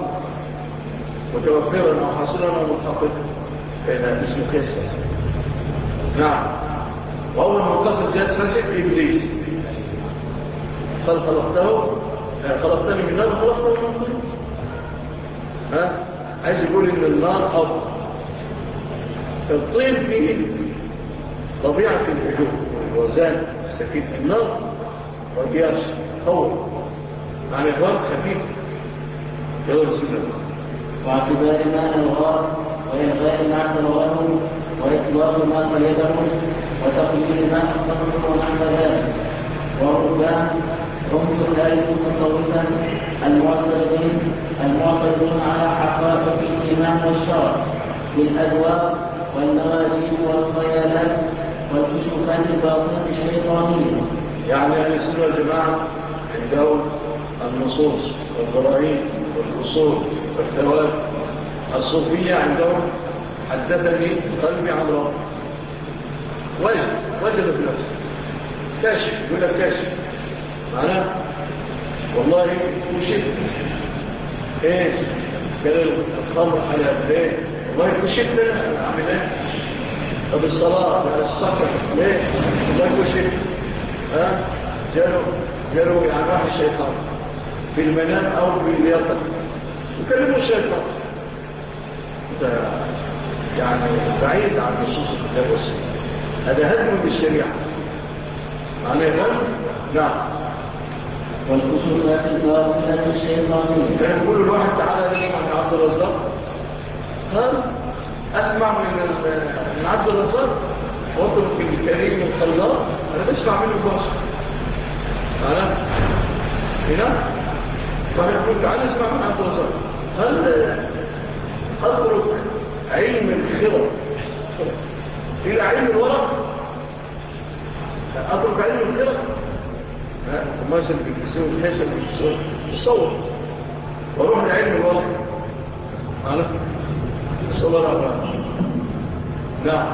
متوفرا أو حاصلا أو متحقق فإنها اسمه قياس فاسد. نعم. وأول من قصد قياس فاسد إبليس قال خلقتني من نار خلقته من طين. عايز يقول إن النار أفضل. الطين فيه طبيعة الهجوم والوزان السكين في النار وقياس قوة معنى إخوان خفيف يلا بسم الله. واعتبار ما ألغاه وإلغاء ما اعتبره وإطلاق ما قيده وتقليل ما أخطره ونحو ذلك. والرهبان هم كذلك متصوفا المعترضون على حقائق الإيمان والشرع بالأدواء والنواديد والخيالات والكشوفات الباطنة الشيطانية. يعني أهل السنة والجماعة عندهم النصوص والبراهين والأصول والثواب. الصوفية عندهم حدثني قلبي عن رب وجد في نفسه كاشف يقول لك كاشف معناه والله كشف ايه قال الخمر على ايه والله كشف لنا اعمل ايه. طب الصلاة السكر ليه والله كشف جاله قالوا يعني واحد الشيطان في المنام أو في اليقظة وكلموا الشيطان. ده يعني بعيد عن نصوص الكتاب والسنة. هذا هدم بالشريعة معنى هدم؟ نعم. والخصوصات الباطلة الشيطانية كان يقول الواحد تعالى نسمع من عبد الرزاق، أسمع من عبد الرزاق واترك الكريم الخلاق، أنا بسمع منه باشا. أنا هنا واحد يقول تعالى اسمع من عبد الرزاق، هل أترك علم الخرق إلى علم الورق؟ أترك علم الخرق؟ مثلا بالكسور الحسن بالكسور الصور واروح لعلم الورق. أنا الصلاة الرحمن. نعم.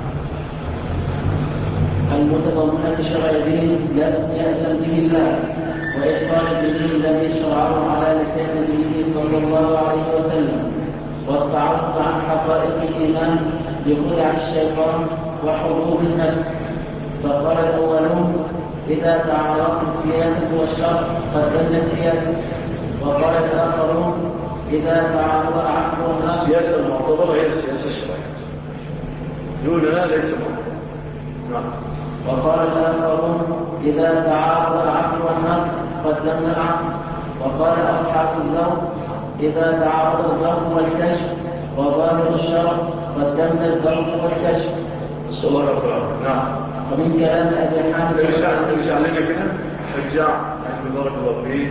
المتضمنة شرع دين لم يأذن به الله، وإخبار الدين الذي شرعه على لسان نبيه صلى الله عليه وسلم، والتعرض عن حقائق الإيمان بخدع الشيطان وحروب النفس. فقال الأولون إذا تعارضت السياسة والشر قدمنا السياسة، وقال الآخرون إذا تعارض العقل والنفس. السياسة المعتبرة هي السياسة الشرعية، دون لا ليس معتبرة. نعم. وقال الآخرون إذا تعارض العقل والنفس قدمنا العقل. وقال أصحاب الذوق إذا تعارض الذوق والكشف وظاهر الشرع قدمنا الذوق والكشف. الصلاة والسلام. نعم. ومن كلام أبي حامد ارجع لنا كده، ارجع عند بارك الله فيه.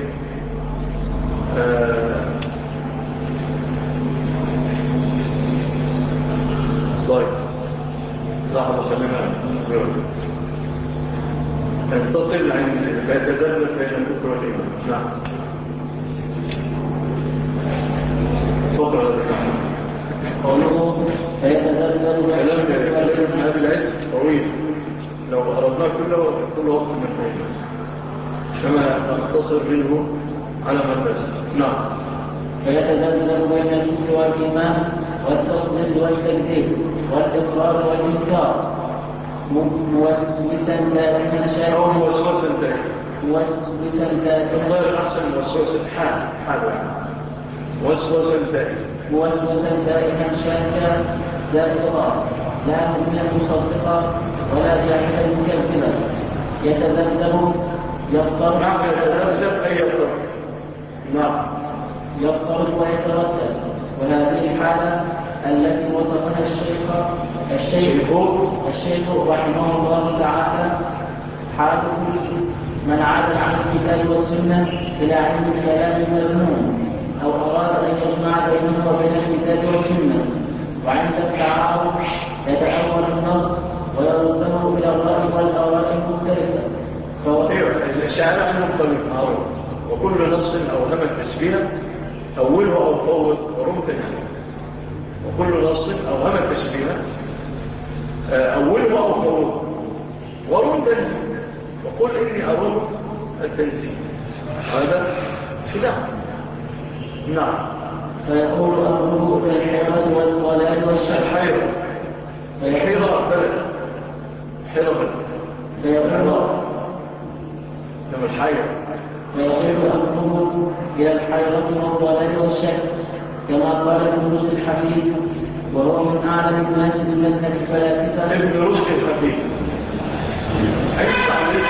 طيب لحظة خلينا انتقل عن فيتذبذب بين الكفر والإيمان. نعم. فقرة قوله فيتذبذب بين الكفر والإيمان. هذا العز طويل، لو أردنا كل وقت من بينه كما نختصر منه على مركز. نعم. فيتذبذب بين الكفر والإيمان والتصديق والتكذيب والإقرار والإنكار موسوسا دائما شيئا أو موسوسا دائما. موسوسا دائما. الله أحسن موسوسا حال موسوسا دائما. موسوسا دائما شاكا دائرا لا مؤمنا مصدقا ولا جاحدا مكذبا. يتذبذب يضطرب. نعم. يتذبذب أي يضطرب. نعم. يضطرب ويتردد. وهذه الحالة التي وصفها الشيخ رحمه الله تعالى حال كل من عاد عن الكتاب والسنة إلى علم الكلام المذموم أو أراد أن يجمع بينه وبين الكتاب والسنة، وعند التعارض يتأول النص ويرده إلى الرأي والآراء المختلفة. الشعراء المختلف معروف، وكل نص أوهم التشبيه أوله أو فوض ورم تنزيل. وكل نص أوهم التشبيه أوله أو فوض ورم تنزيل، وقل إني أرم التنزيل. هذا خلاف. نعم. فيقول أمره بالحيرة والضلال والشك. الحيرة بلد حيرة كما الحيرة. فيقول أمره إلى الحيرة والضلال والشك كما قال ابن رشد الحفيد، وهو من أعلم الناس بمذهب الفلاسفة. ابن رشد الحفيد أي تعليق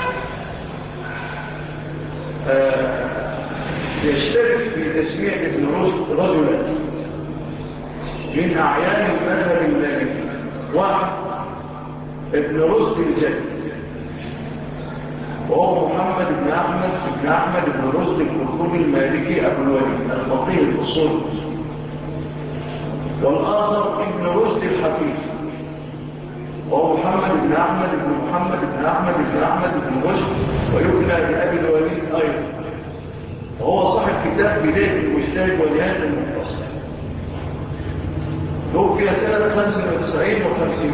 يشترك في تسمية ابن رشد رجلا من أعيان المذهب المالكي. واحد ابن رشد الجد، وهو محمد بن أحمد بن رشد الكركوبي المالكي أبو الوليد الفقيه الأصول. والآخر ابن رشد الحفيد، وهو محمد بن أحمد بن رشد ويبنى لأبي الوليد أيضا، وهو صاحب كتاب بداية المجتهد ونهاية المنتصر. توفي سنة 95 و500.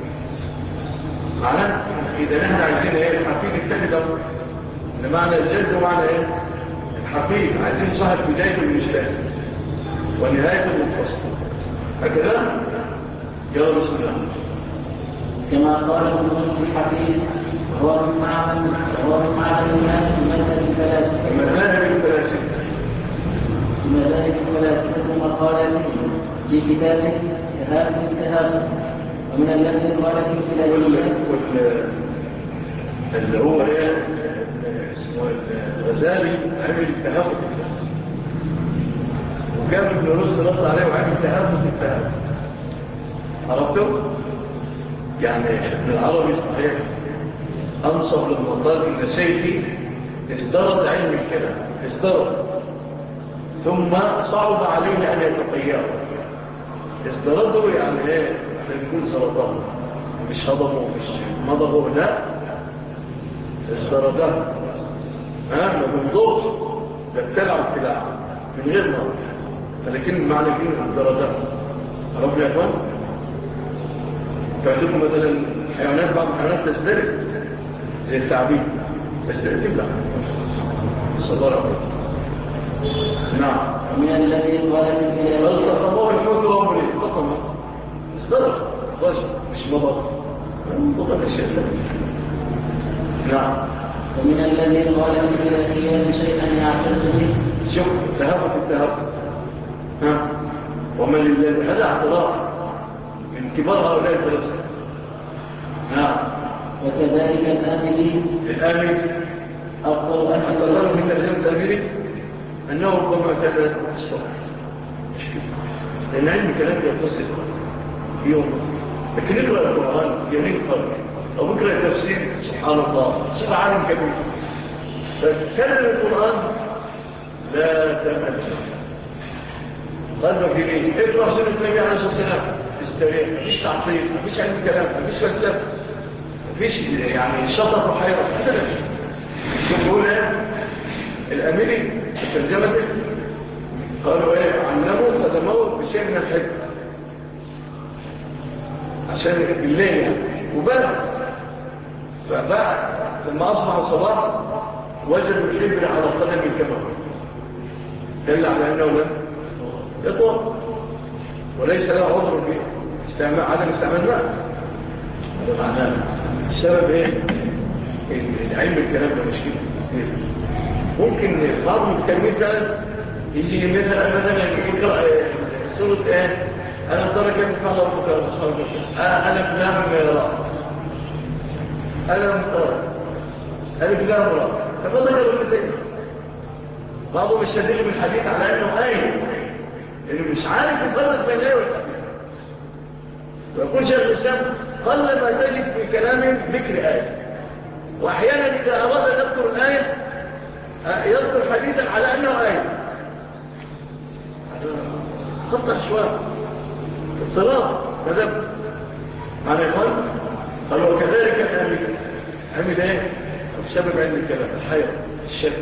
معناه إذا نحن عايزين ايه الحفيد التهدر، لمعنى الجد ومعنى ايه الحفيد، عايزين صاحب بداية المجتهد ونهاية المنتصر. هكذا يلا بسم الله. كما قال ابن رشد الحفيد وهو من معدن الناس في مذهب الفلاسفة. مقالته في كتابه كتاب التهاب. ومن الذي قال في كتابه اللي هو اسمه الغزالي عمل التهاب، وكان ابن رشد رد عليه وعمل التهاب. عرفتم؟ يعني ابن العربي صحيح أنصف للمطار إن سيدي ازدرد علم الكلام، ازدرد ثم صعب عليه أن يتقياه. ازدرده يعني ايه؟ احنا نقول سرطان، مش هضمه مش مضغه، لا ازدرده ما بنضغط، ده بتلعب من غير نار، لكن معنى كلمة ازدرده عرفوا يا اخوان؟ فعندكم مثلا حيوانات، بعض الحيوانات تزدرد زي التعبيد، بس تبلع صلى الله عليه وسلم. نعم. ومن الذي قال في التقمه الحجرة من التقمه ازدرد رجل مش مضغ مضغ الشيء. نعم. ومن الذي قال في الأخيار شيئا يعتز به. شوف التهاب ومن لله هذا اعتراف من كبار هؤلاء الفلاسفة. نعم. وكذلك الآمري أفضل حتى ظهر من ترجمة الآمري أنه ربما كان الصبح لأن علم الكلام يتصل يوم، لكن يقرأ القرآن يمين فرق أو يقرأ التفسير سبحان الله صفة عالم كبير. فكلم القرآن لا تمل قلبك إليه، اقرأ سنة النبي عليه الصلاة والسلام استريح، مفيش تعطيل، مفيش علم كلام، مفيش فلسفة، مفيش يعني شطط وحيرة كده. يقول الأميري في ترجمته قالوا علموا خدموه بشيء من الحكمة عشان بالليل يعني، وبلغ فبعد لما أصبح الصباح وجدوا الحبر على قدم الكبر دل على أنه لم يطور وليس له عذر في عدم استعمال ماء. هذا معناه السبب علم الكلام ده مشكلة. ممكن بعض المتكلمين فعلا يجي مثلا يقرأ سورة ألم ترى كيف فعل ربك بأصحاب الفيل، ألف لام را، ألم ترى ألف لام را، فما ذكروا الاثنين. بعضهم يستدل بالحديث على أنه لأنه مش عارف يفرق بين الآية والحديث. ويقول شيخ الإسلام قل ما تجد في كلامه ذكر آية، وأحيانا إذا أراد أن يذكر الآية يذكر حديثا على أنه آية. خطأ شوية اضطراب كذب معنى يقول قال وكذلك عمل بسبب علم الكلام الحياة الشك.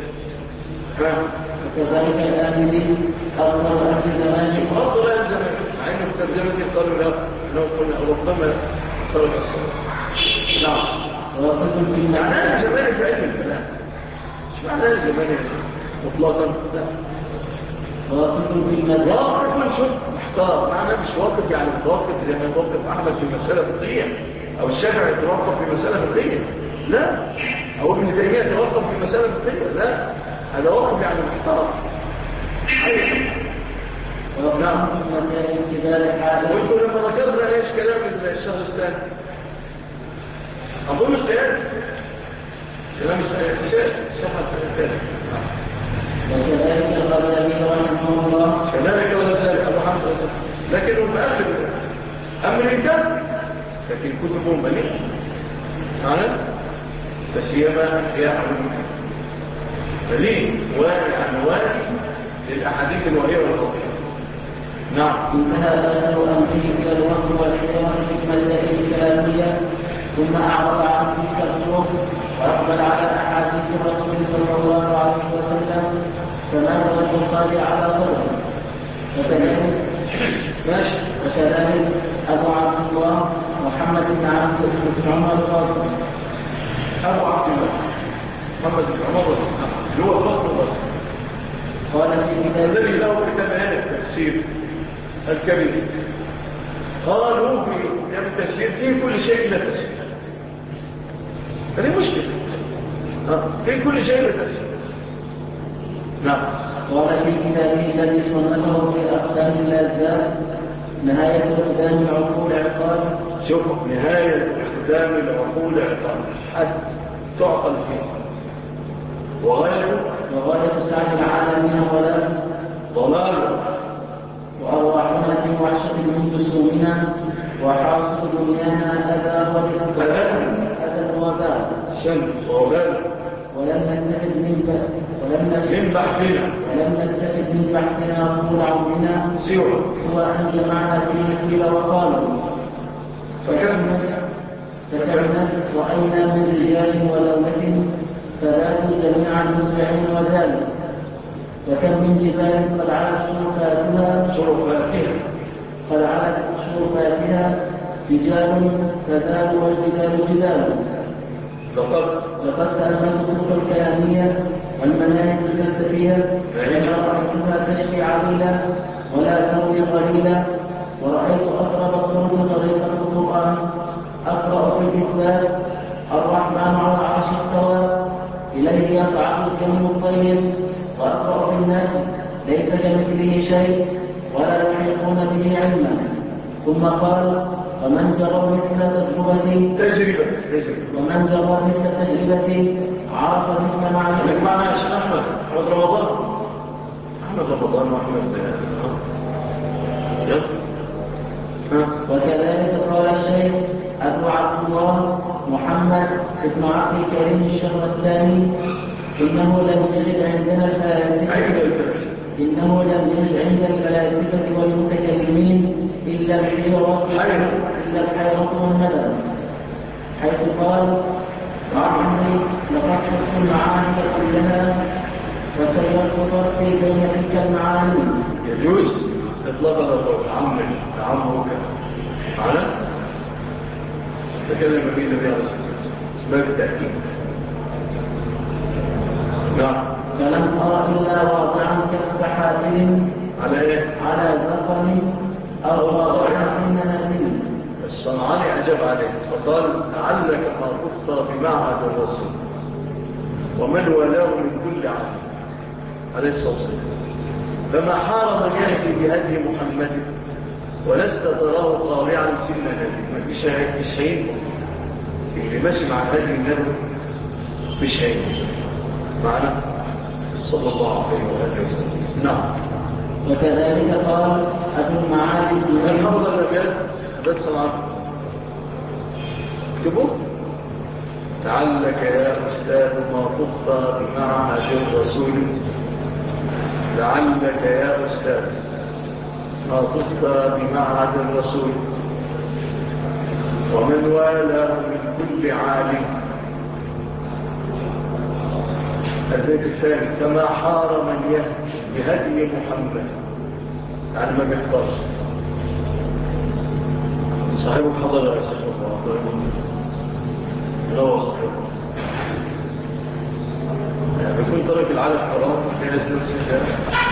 وكذلك الآمنين أفضل أهل زمان عين الترجمة قالوا لا لو كنا ربما خرج الصلاة. نعم. وقلتم في معناه زمان في علم الكلام مش معناه زمان مطلقا لا. وقلتم في المذهب واقف شوف محتار معناه مش واقف يعني متوقف زي ما يتوقف أحمد في مسألة فقهية أو الشافعي يتوقف في مسألة فقهية، لا، أو ابن تيمية يتوقف في مسألة فقهية، لا، هذا واقف يعني محتار. نعم. وانتوا لما ذكرنا ايش كلام الشهر الثاني اظن الثاني كلام الشهر الثاني وكذلك الغزالي رحمه الله كذلك الغزالي ابو حمد، لكنه مؤخر امر الكتاب لكن كتبه مليئه معنا فسيما يعلم مليء وعنوان للاحاديث الوهيه والخطيره. نعم. انتهى آخر أمره إلى الوقت والحوار في المسائل الكلامية، ثم أعرض عن تلك الظروف وأقبل على أحاديث الرسول صلى الله عليه وسلم فماذا البخاري على صدره. وكذلك أبو عبد الله محمد بن عمر القاسم. أبو عبد الله محمد بن عمر اللي هو الفصل قال في كتاب الذي له كتاب التفسير الكبير قالوا في كتاب التفسير فيه كل شيء لا تفسير هذه مشكلة في كل شيء متأسف. نعم. قال في كتابه الذي صنفه في أقسام اللذات نهاية إقدام العقول عقاب. شوف نهاية إقدام العقول عقاب حد تعقل فيه وغاية سعي العالمين ضلال وأرواحنا في وحشة من جسومنا وحاصل دنيانا أذى وبال سن وبال ولم نستفد من بحثنا طول عمرنا سوى أن جمعنا فيه قيل وقالوا فكرنا رأينا من رجال ودولة فذاتوا جميعا مسرعين وذلك وكم من جبال قد علت شرفاتها رجال فذالوا والجبال جبال. لقد تأملت الطرق الكلامية والمناهج الفلسفية فما رأيتها تشفي عليلا ولا تروي قليلا، ورأيت أقرب الطرق طريقة القرآن أقرأ في الإثبات الرحمن على العرش استوى إليه يصعد الكلم الطيب، وأقرأ في الناس ليس كمثله شيء ولا يحيطون به علما. ثم قال ومن جرى مثل تجربتي عرف مثل معنى أحمد رمضان وكذلك قال الشيخ أبو عبد الله محمد بن عبد الكريم الشهرستاني إنه لم يجد عند الفلاسفة والمتكلمين إلا الحيرة والندم، حيث قال وعمري لقد خذت المعاني كلها وسيرت طرفي بين تلك المعاني. يجوز إطلاق الرسول عمرك على تكلم به النبي عليه الصلاة والسلام باب التأكيد. نعم. فلم أرى إلا واضعا كف حاتم على ذقن أو واضعا في منازل. الصنعاني عجب عليه فقال لعلك ما تفطر بمعهد الرسول ومن ولاه من كل عام عليه الصلاة والسلام، فما حار من يهدي بهدي محمد ولست تراه طالعا سن نبي. ما فيش شيء اللي ماشي مع هدي النبي في شيء معنا صلى الله عليه وسلم. نعم. وكذلك قال أبو المعالي الحفظ الأبيات ده صنعاني اكتبوا لعلك يا أستاذ ما تفطر بمعهد الرسول، لعلك يا أستاذ ما تفطر بمعهد الرسول ومن والاه من كل عالم. البيت الثاني كما حار من يهدي بهدي محمد يعني ما بيحضرش صاحبك حضر يا شيخ الله صاحبه يعني بيكون ترك العالم حرام في ناس نفس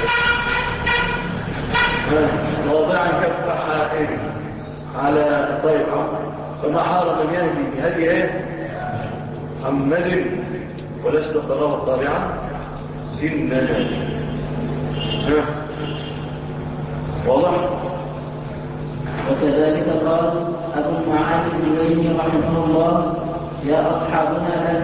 واضعا كف حائل على طيب فما حار من يهدي بهدي ايه محمد ولست تراه طالعا سننا. واضح. وكذلك قال أبو المعالي الجويني رحمه الله يا أصحابنا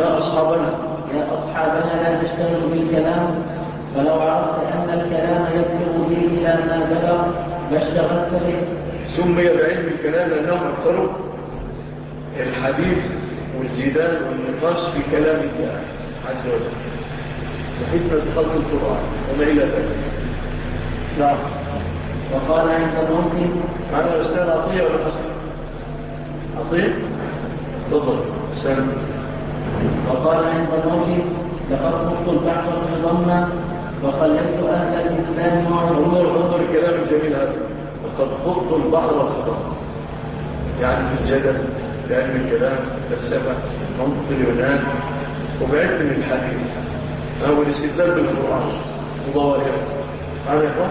لا تشتغلوا بالكلام، فلو عرفت أن الكلام يبلغ به إلى ما بلغ لاشتغلت به. سمي بعلم الكلام لأنهم أكثروا الحديث والجدال والنقاش في كلام الله عز وجل وفتنة خلق القرآن وما إلى ذلك. نعم. وقال عند الموت معنا أستاذ عطية ولا حسن عطية تفضل سلام. وقال عند الموت لقد خضت البحر في ضمة وخليت أهل الإسلام انظر الكلام الجميل هذا لقد خضت البحر في ضمة يعني في الجدل بعلم الكلام فلسفة منطق اليونان وبعلم الحديث هو الاستدلال بالقرآن وظواهره هذا يقول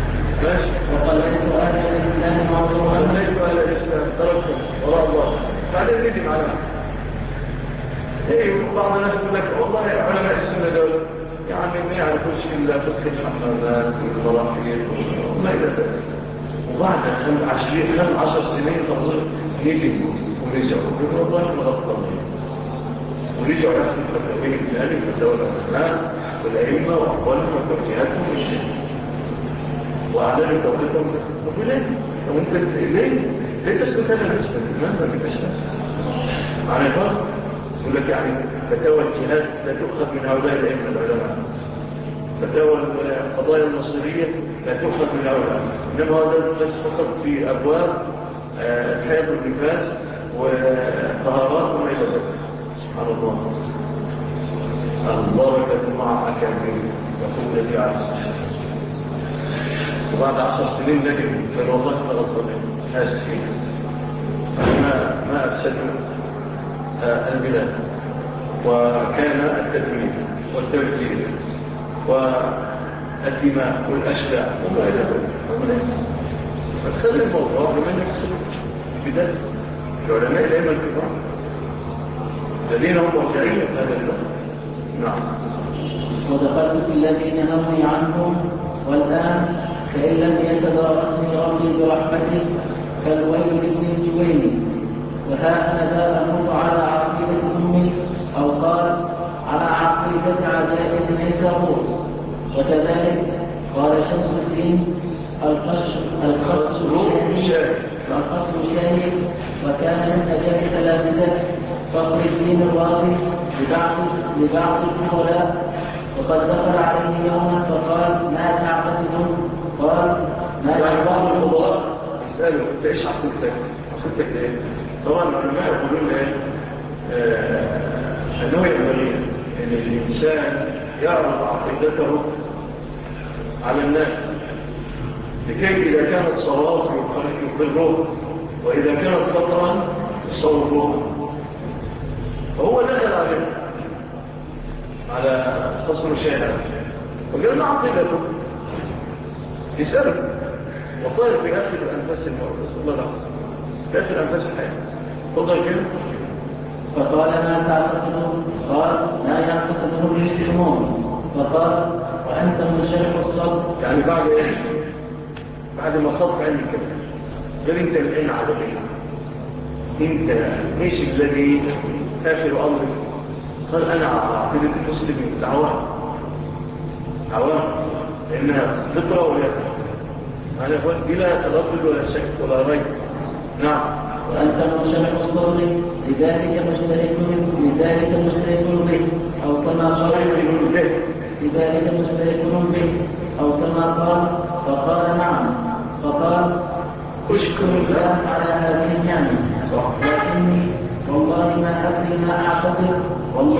ماشي. وخليت أهل الإسلام خليت أهل الإسلام تركهم وراء الله بعدين ندم على ايه. بعض الناس يقول لك والله علماء السنة دول يعني ما يعرفوش إلا فقه الحمامات والمراحيض وما إلى ذلك. وبعد 10 سنين تظل ندموا ورجعوا يقولوا والله ما غلطانين، ورجعوا يحكوا فتاويهم ثاني فتاوى العلماء والأئمة وأقوالهم وتوجيهاتهم والشيء وأعلنوا توقيتهم. طب ليه؟ طب أنت ليه تسكت هذا الاسم؟ لماذا بتسكت؟ معنى الفرق يقول لك يعني فتاوى الجهاد لا تؤخذ من هؤلاء الأئمة العلماء، فتاوى القضايا المصيرية لا تؤخذ من هؤلاء، إنما هذا بس فقط في أبواب حيض النفاس وطهارات وما إلى ذلك. سبحان الله. البركة مع أكابر يقول الذي عز. وبعد 10 سنين نجم في الوضع غلطانين آسفين ما أفسدوا البلاد، وكان التدمير والتوجيه والدماء والأشلاء وما إلى ذلك. فخلي الموضوع لمن يحصل بداية العلماء الأئمة الكبار الذين هم مرجعين هذا الباب. نعم. ودخلت في الذين نهوني عنهم، والآن فإن لم يتداركني ربي برحمته فالويل لابن الجويني. وها أنا ذا أمر على عقيدة أمي، أو قال على عقيدة عجائب النيسابور. وكذلك قال شمس الدين القصر الشاهد، وكان من أجل ثلاثة فخر الدين الرازي لبعض الفضلاء. وقد دخل عليه يوما فقال ما تعقدون؟ قال ما بعض الفضلاء يسألوا انت ايش عقيدتك ايه؟ طبعا العلماء يقولون انه ينبغي ان الانسان يعرض عقيدته على الناس لكي اذا كانت صواب يقرره، واذا كانت خطرا يصوره. فهو دخل على خصم الشيء وقال ما عقيدته يسأله وطالب في آخر الأنفاس الموت. صلى الله عليه وسلم في آخر الأنفاس الحياة تفضل كده. فقال ما تعتقدون؟ قال لا يعتقدون المسلمون. فقال وأنت منشرح الصدر. يعني بعد إيه؟ بعد ما خط عني كده قال أنت الآن على إيه؟ أنت إيش الذي آخر أمرك؟ قال أنا على عقيدة المسلمين عوام لأنها فطرة ولا أنا أقول بلا تردد ولا شك ولا ريب. نعم. وأنت منشرح الصدر لذلك مشترك به أو كما قال لذلك مشترك به أو كما قال. فقال نعم. فقال أشكر الله على هذه النعمة، لكني والله ما أدري ما أعتقد، والله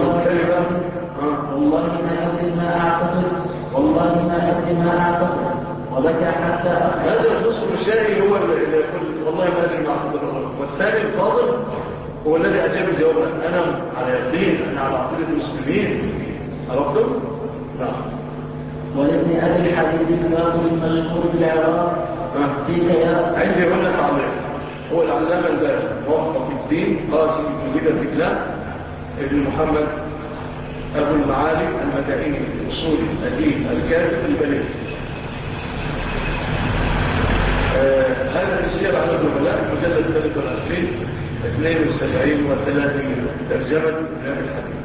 ما أدري ما أعتقد. وبكى حتى هذا النصف الشاري هو اللي يقول والله ما أدري ما أعتقد. والثاني الفاضل هو الذي أجاب الجواب أنا على يقين أنا على عقيدة المسلمين. أردتم؟ نعم. ولابن أبي الحديث الباطل المشهور بالعراق في خيار عندي هنا تعليق. هو العلامة البارد موفق الدين قاسم بن جبل الإسلام ابن محمد أبو المعالي المدائني الأصول الدين الكامل البليغ. هذا السير على النبلاء مجلد 23 72 و30 ترجمة إمام الحديث.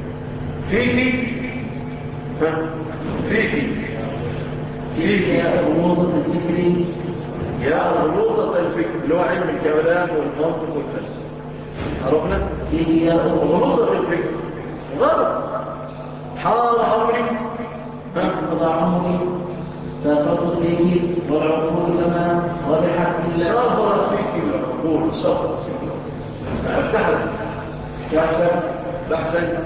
فيك يا غموضة الفكر، يا غموضة الفكر اللي هو علم الكلام والمنطق والفلسفة. عرفنا؟ فيك يا غموضة الفكر غلط. حار أمري قضى عمري سافرت فيك والعقول لما وبحق الله. سافرت فيك العقول سافرت فيك ابتحث بحثا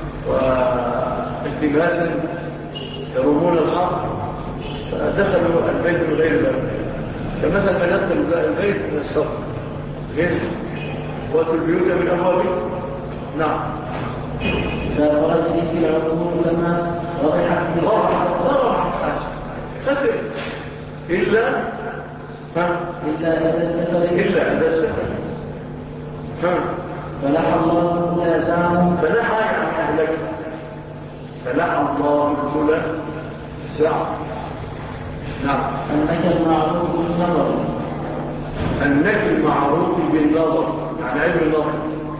والتماسا يرومون الحق فدخلوا البيت من غير الأرض. فمثلا ما يدخل البيت من السفر غير واتوا البيوت من أبوابه. نعم. سافرت فيك العقول لما وبحق الله. ضرب خسر إلا إذا سفر فلح الله الأولى زعموا فلح يعني أهلك، فلح الله الأولى زعم. نعم. أنك المعروف بالنظر، أنك المعروف بالنظر يعني علم النظر.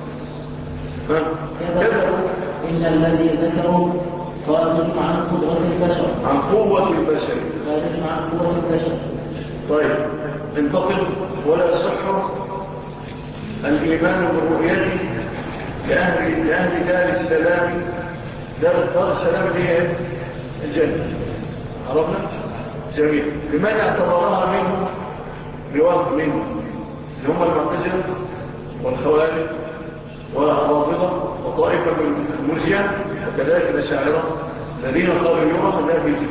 كذا إن الذي ذكروا خارج عن قدرة البشر، عن قوة البشر، خارج عن قوة البشر. طيب انتقل. ولا يصح الإيمان بالرؤية لأهل دار السلام. دار السلام اللي هي الجنة، عرفنا؟ جميل. لماذا اعتبرها منه بوقت منه اللي هم المعتزلة والخوارج والرافضة وطائفة من المرجئة وكذلك الأشاعرة الذين قالوا يرى لا بيجي.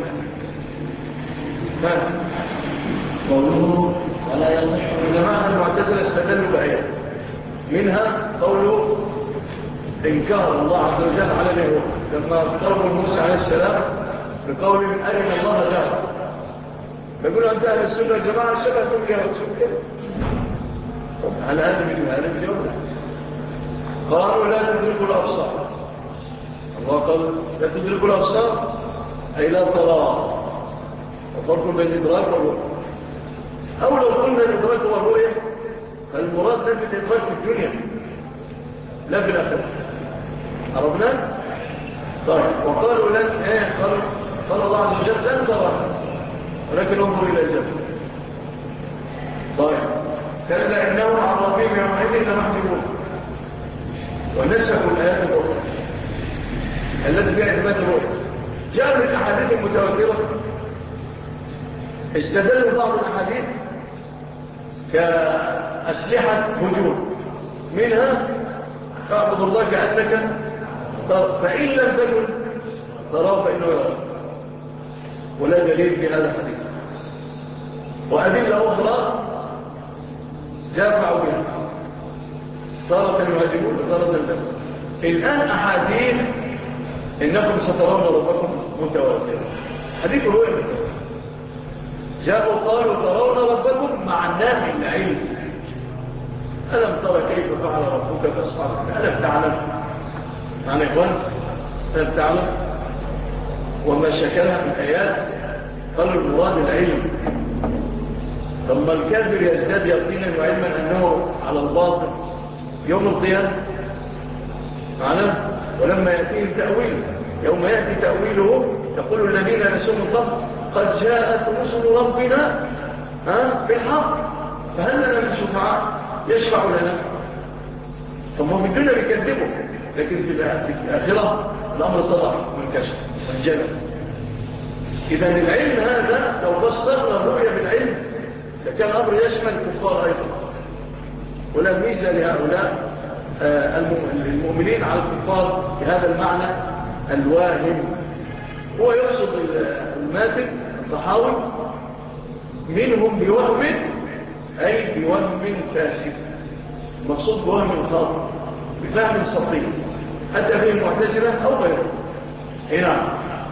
قوله ولا يصح الجماعة المعتزلة استدلوا بآيات منها قوله إنكار الله عز وجل على اليهود لما قالوا موسى عليه السلام بقول أرنا الله جهرا، يقول أنت أهل السنة والجماعة شبهتم اليهود. شو كده؟ على هذا مثل هذا الجواب. قالوا لا تدركوا الأبصار. الله قال لا تدركوا الأبصار أي لا ترى، وفرق بين الإدراك والرؤية. أو لو قلنا الإدراك والرؤية فالمراد ده في الإدراك في الدنيا لا في الآخرة. عرفنا؟ طيب. وقالوا لن قال الله عز وجل لن ترى ولكن انظر إلى الجنة. طيب. كلا إنهم عن ربهم يومئذ لمحجوبون. ونسخوا الآيات الأخرى التي فيها إثبات الرؤية. جاء من الأحاديث المتواترة استدلوا بعض الأحاديث كأسلحة هجوم، منها فاعبد الله كأنك فإن لم تكن تراه فإنه يرى، ولا دليل في هذا الحديث. وأدلة أخرى جافعوا بها تارة يهاجمون وتارة لا. الآن أحاديث إنكم سترون ربكم متواترة، حديث الرؤيا متواتر. جاءوا قالوا ترون ربكم مع النافع العلم. ألم ترى كيف فعل ربك بأصحابك؟ ألم تعلم؟ معنى إخوان ألم تعلم؟ وما شكلها من آيات قالوا المراد العلم. لما الكافر يزداد يقينا وعلما أنه على الباطل يوم القيامة معنا. ولما يأتيه التأويل يوم يأتي تأويله يقول الذين نسوا من قبل قد جاءت رسل ربنا بالحق فهل لنا من شفعاء يشفع لنا؟ فهم من دون بيكذبوا، لكن في الآخرة الأمر صدع والكشف والجنة. إذا العلم هذا لو بصرنا الرؤية بالعلم لكان الأمر يشمل الكفار أيضا، ولا ميزة لهؤلاء المؤمنين على الكفار بهذا المعنى الواهم. هو يقصد الماتن الطحاوي منهم بوهم أي بوهم فاسد، مقصود بوهم خاطئ بفهم سطحي حتى به المعتزلة أو غيره. هنا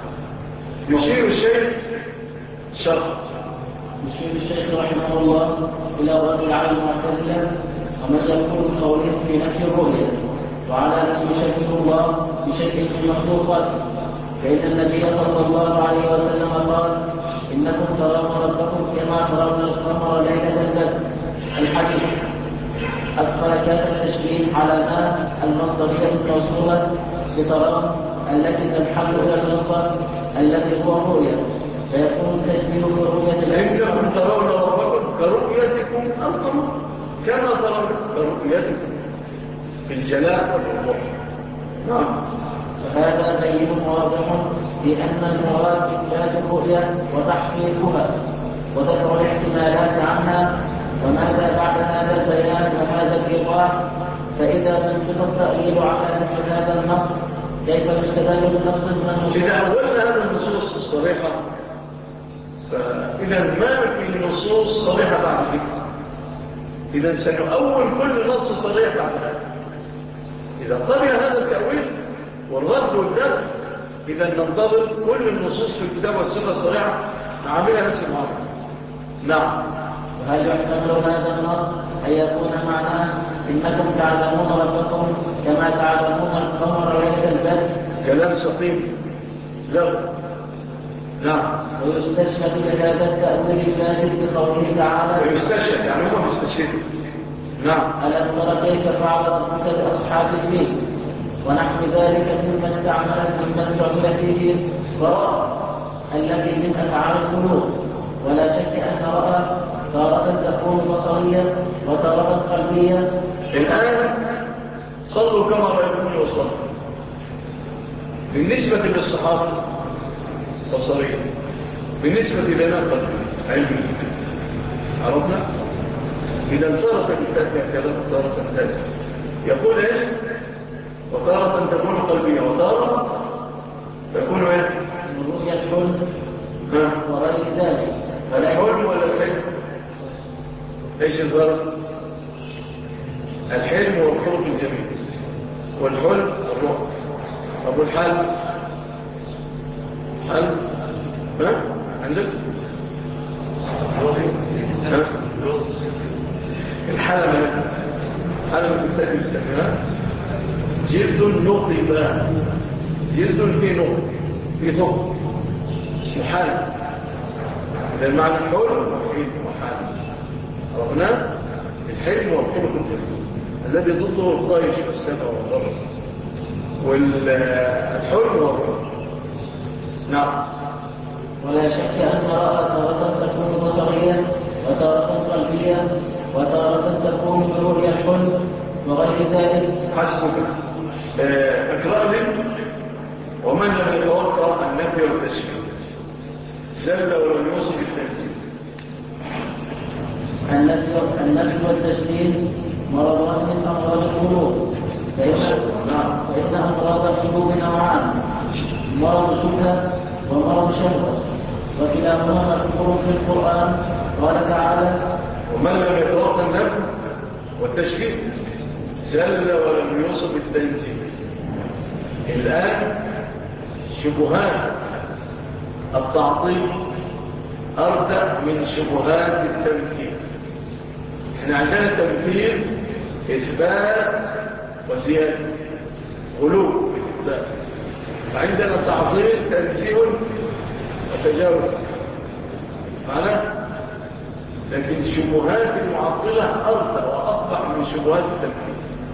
يشير الشيخ شرح يشير الشيخ رحمه الله إلى الرد على المعتزلة ومن يقول قوله في نفي الرؤية وعلى أن يشكل الله بشكل من مخلوقاته، فإن النبي صلى الله عليه وسلم قال إنكم ترون ربكم كما ترون القمر ليلة البدر الحديث. أدخل كان التشبيه على ما المصدرية الموصولة بترون التي تنحل إلى المصدر الذي هو الرؤية، فيكون التشبيه برؤية إنكم ترون ربكم كرؤيتكم القمر كما ترون كرؤيتكم في الجلاء والوضوح. نعم. فهذا بين واضح بأن المراد إثبات الرؤيا وتحقيقها وذكر الاحتمالات عنها، وماذا بعد هذا البيان وهذا الإيضاح؟ فإذا سقط التأويل على مثل هذا النص كيف يستدل بالنص من إذا أولنا هذه النصوص الصريحة فإذا ما في نصوص صريحة بعد ذلك، إذا سنؤول كل نص صريح بعد هذا. إذا قبل هذا التأويل والرد والدفع إذا ننتظر كل النصوص في الكتاب والسنة الصريحة نعملها نفس المعاملة. نعم. وهل يحتمل هذا النص أن يكون معناه إنكم تعلمون ربكم كما تعلمون القمر ليلة البدر. كلام سقيم. لا. نعم. ويستشهد لهذا التأويل الفاسد بقوله تعالى ويستشهد يعني هو مستشهد. نعم. ألم تر كيف فعل ربك بأصحاب الفيل ونحو ذلك مما استعمل فيه براء الذي من أفعال القلوب. ولا شك أن رأى تارة تكون بصرية وتارة قلبية. الآن صلوا كما رأيتم وصلوا. بالنسبة للصحابة بصرية، بالنسبة لنا قلبية علمية. عرفنا؟ إذا تارة تأتي كذا تارة تأتي يقول إيش؟ وتارة تكون قلبية وتارة تكون إيش؟ رؤية الحلم وغير ذلك. الحلم ولا الحلم؟ ايش الفرق؟ الحلم هو الخلق الجميل والحلم الروح. ابو الحلم حلم عندك الحلمة حلمة التالي السماء جلد نطب، جلد في نطب في ثقب اسمه حلم. إذا المعنى الحلم وحلم. عرفنا الحلم والخلق الجميل الذي ضده الطيش والسبع والضرب والحلم والروح. نعم. ولا شك أن رأى تارة تكون بصرية وتارة قلبية وتارة تكون برؤية الحلم وغير ذلك. حسبك. اقرأ لي ومن لم يتوقع النفي والتشبيه زل ولم يوصف التنزيل. النفي والتشبيه مرضان من أمراض القلوب. فإن أمراض القلوب نوعان: مرض شبهة ومرض شهوة، وكلاهما مذكور في القرآن. قال تعالى: ومن لم يتوقع النفي والتشبيه زل ولم يوصف التنزيل. الآن شبهات التعطيل أردأ من شبهات التمثيل. احنا عندنا تمثيل إثبات وزيادة غلو بالإثبات، وعندنا تعطيل تنزيه وتجاوز معنا. لكن شبهات المعطلة أردأ وأقبح من شبهات التمثيل،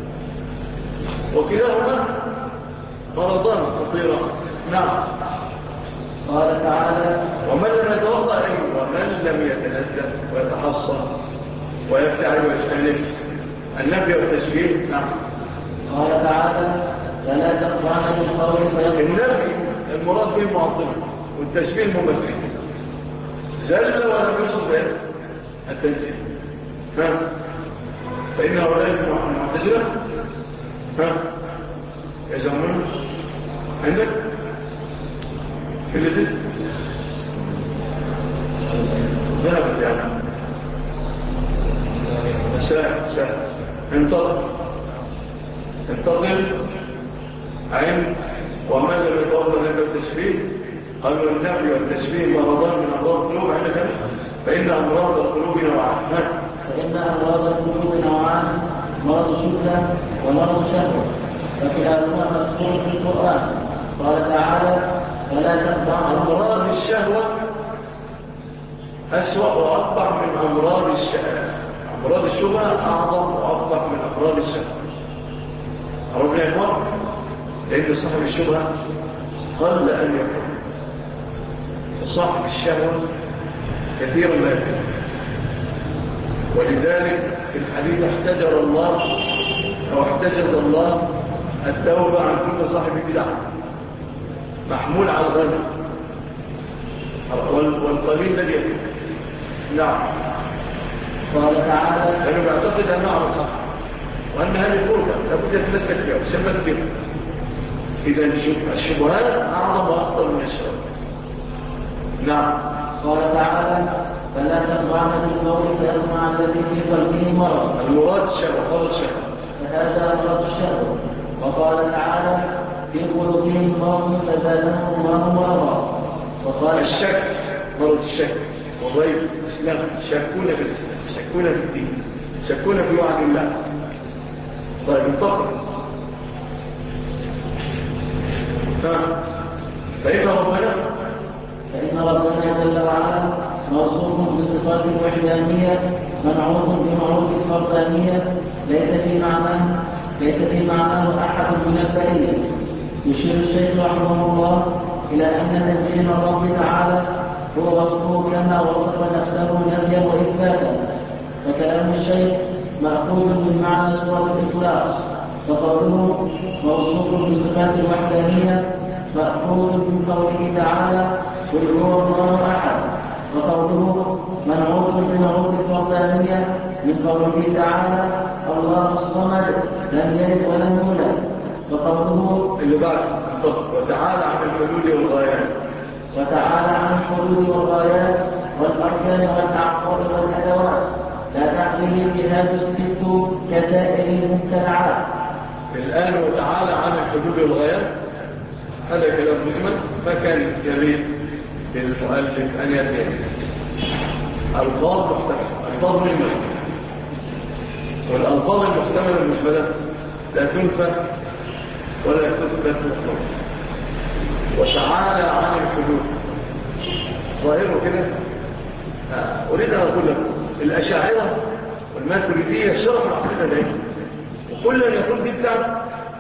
وكلاهما مرضان خطيرة. نعم. قال تعالى: ومن لم يتوضأ ومن لم يتنزل ويتحصن ويبتعد ويجتنب النفي والتشبيه. نعم. قال تعالى: فلا تخضعن بالقول فيطغى. النفي المراد به المعطل والتشبيه الممثل. زل ولم يصل به التنزيل. فإن هؤلاء المعتزلة يزعمون عندك في اللي ذهبت يعني سهل انتظر عين. ومن لم يتوضأ لك التشبيه قالوا النفي والتشبيه مرضان من أمراض القلوب. عندك فإن أمراض القلوب نوعان. فإن أمراض القلوب نوعان: مرض شبهة ومرض شهوة، وكلاهما مذكور في القرآن. قال تعالى: فلا تخضعن. أمراض الشهوة أسوأ وأقبح من أمراض الشهوة. أمراض الشبهة أعظم وأقبح من أمراض الشهوة. عرفنا يا إخوان؟ لأن صاحب الشبهة قل أن يكون، صاحب الشهوة كثيرا ما يكون. ولذلك في الحديث احتجر الله أو احتجز الله التوبة عن كل صاحب بدعة محمول على الغنى والقليل الذي يكون. نعم. قال تعالى: لأنه يعتقد أنه على الحق وأن هذه القربة لابد يتمسك بها وسمت بها. إذا الشبهات أعظم وأخطر من الشهوات. نعم. قال تعالى: فلا تخضعن بالقول فيطمع الذي في قلبه مرض. المراد الشهوة قول الشهوة، فهذا مرض الشهوة. وقال تعالى: في قلوبهم مرض فزادهم الله مرضا. وقال: الشك مرض الشك والريب الإسلام، شكون في الإسلام، شكون في الدين، شكون في وعد الله. طيب انتقل فإن ربنا جل وعلا موصوف بصفات الوحدانية منعوت بمعروف الفردانية ليس في معناه أحد من البرية. يشير الشيخ رحمه الله إلى أن تنزيل الرب تعالى هو وصفه كما وصف نفسه نفيا وإثباتا. فكلام الشيخ مأخوذ من معنى سورة الإخلاص، فقوله موصوف بصفات الوحدانية مأخوذ من قوله تعالى قل هو الله أحد، وقوله منعوت بمعروف الفردانية من قوله تعالى الله الصمد لم يلد ولم يولد، وقوله اللي بعد وتعالى عن الحدود والغايات والأركان والأعقاب والأدوات لا تحمل الجهاد الست كسائر المبتدعات. الآن وتعالى عن الحدود والغايات هذا كلام مجمل ما كان يريد للمؤلف أن يتيه ألفاظ مجملة، والألفاظ المحتملة المجملة لا تنفى ولا تثبت مطلقا. وتعالى عن الحدود ظاهره كده. أريد أن أقول لكم الأشاعرة والماتريدية شرحوا العقيدة دائما، وكل أن يقول دي بتاعنا،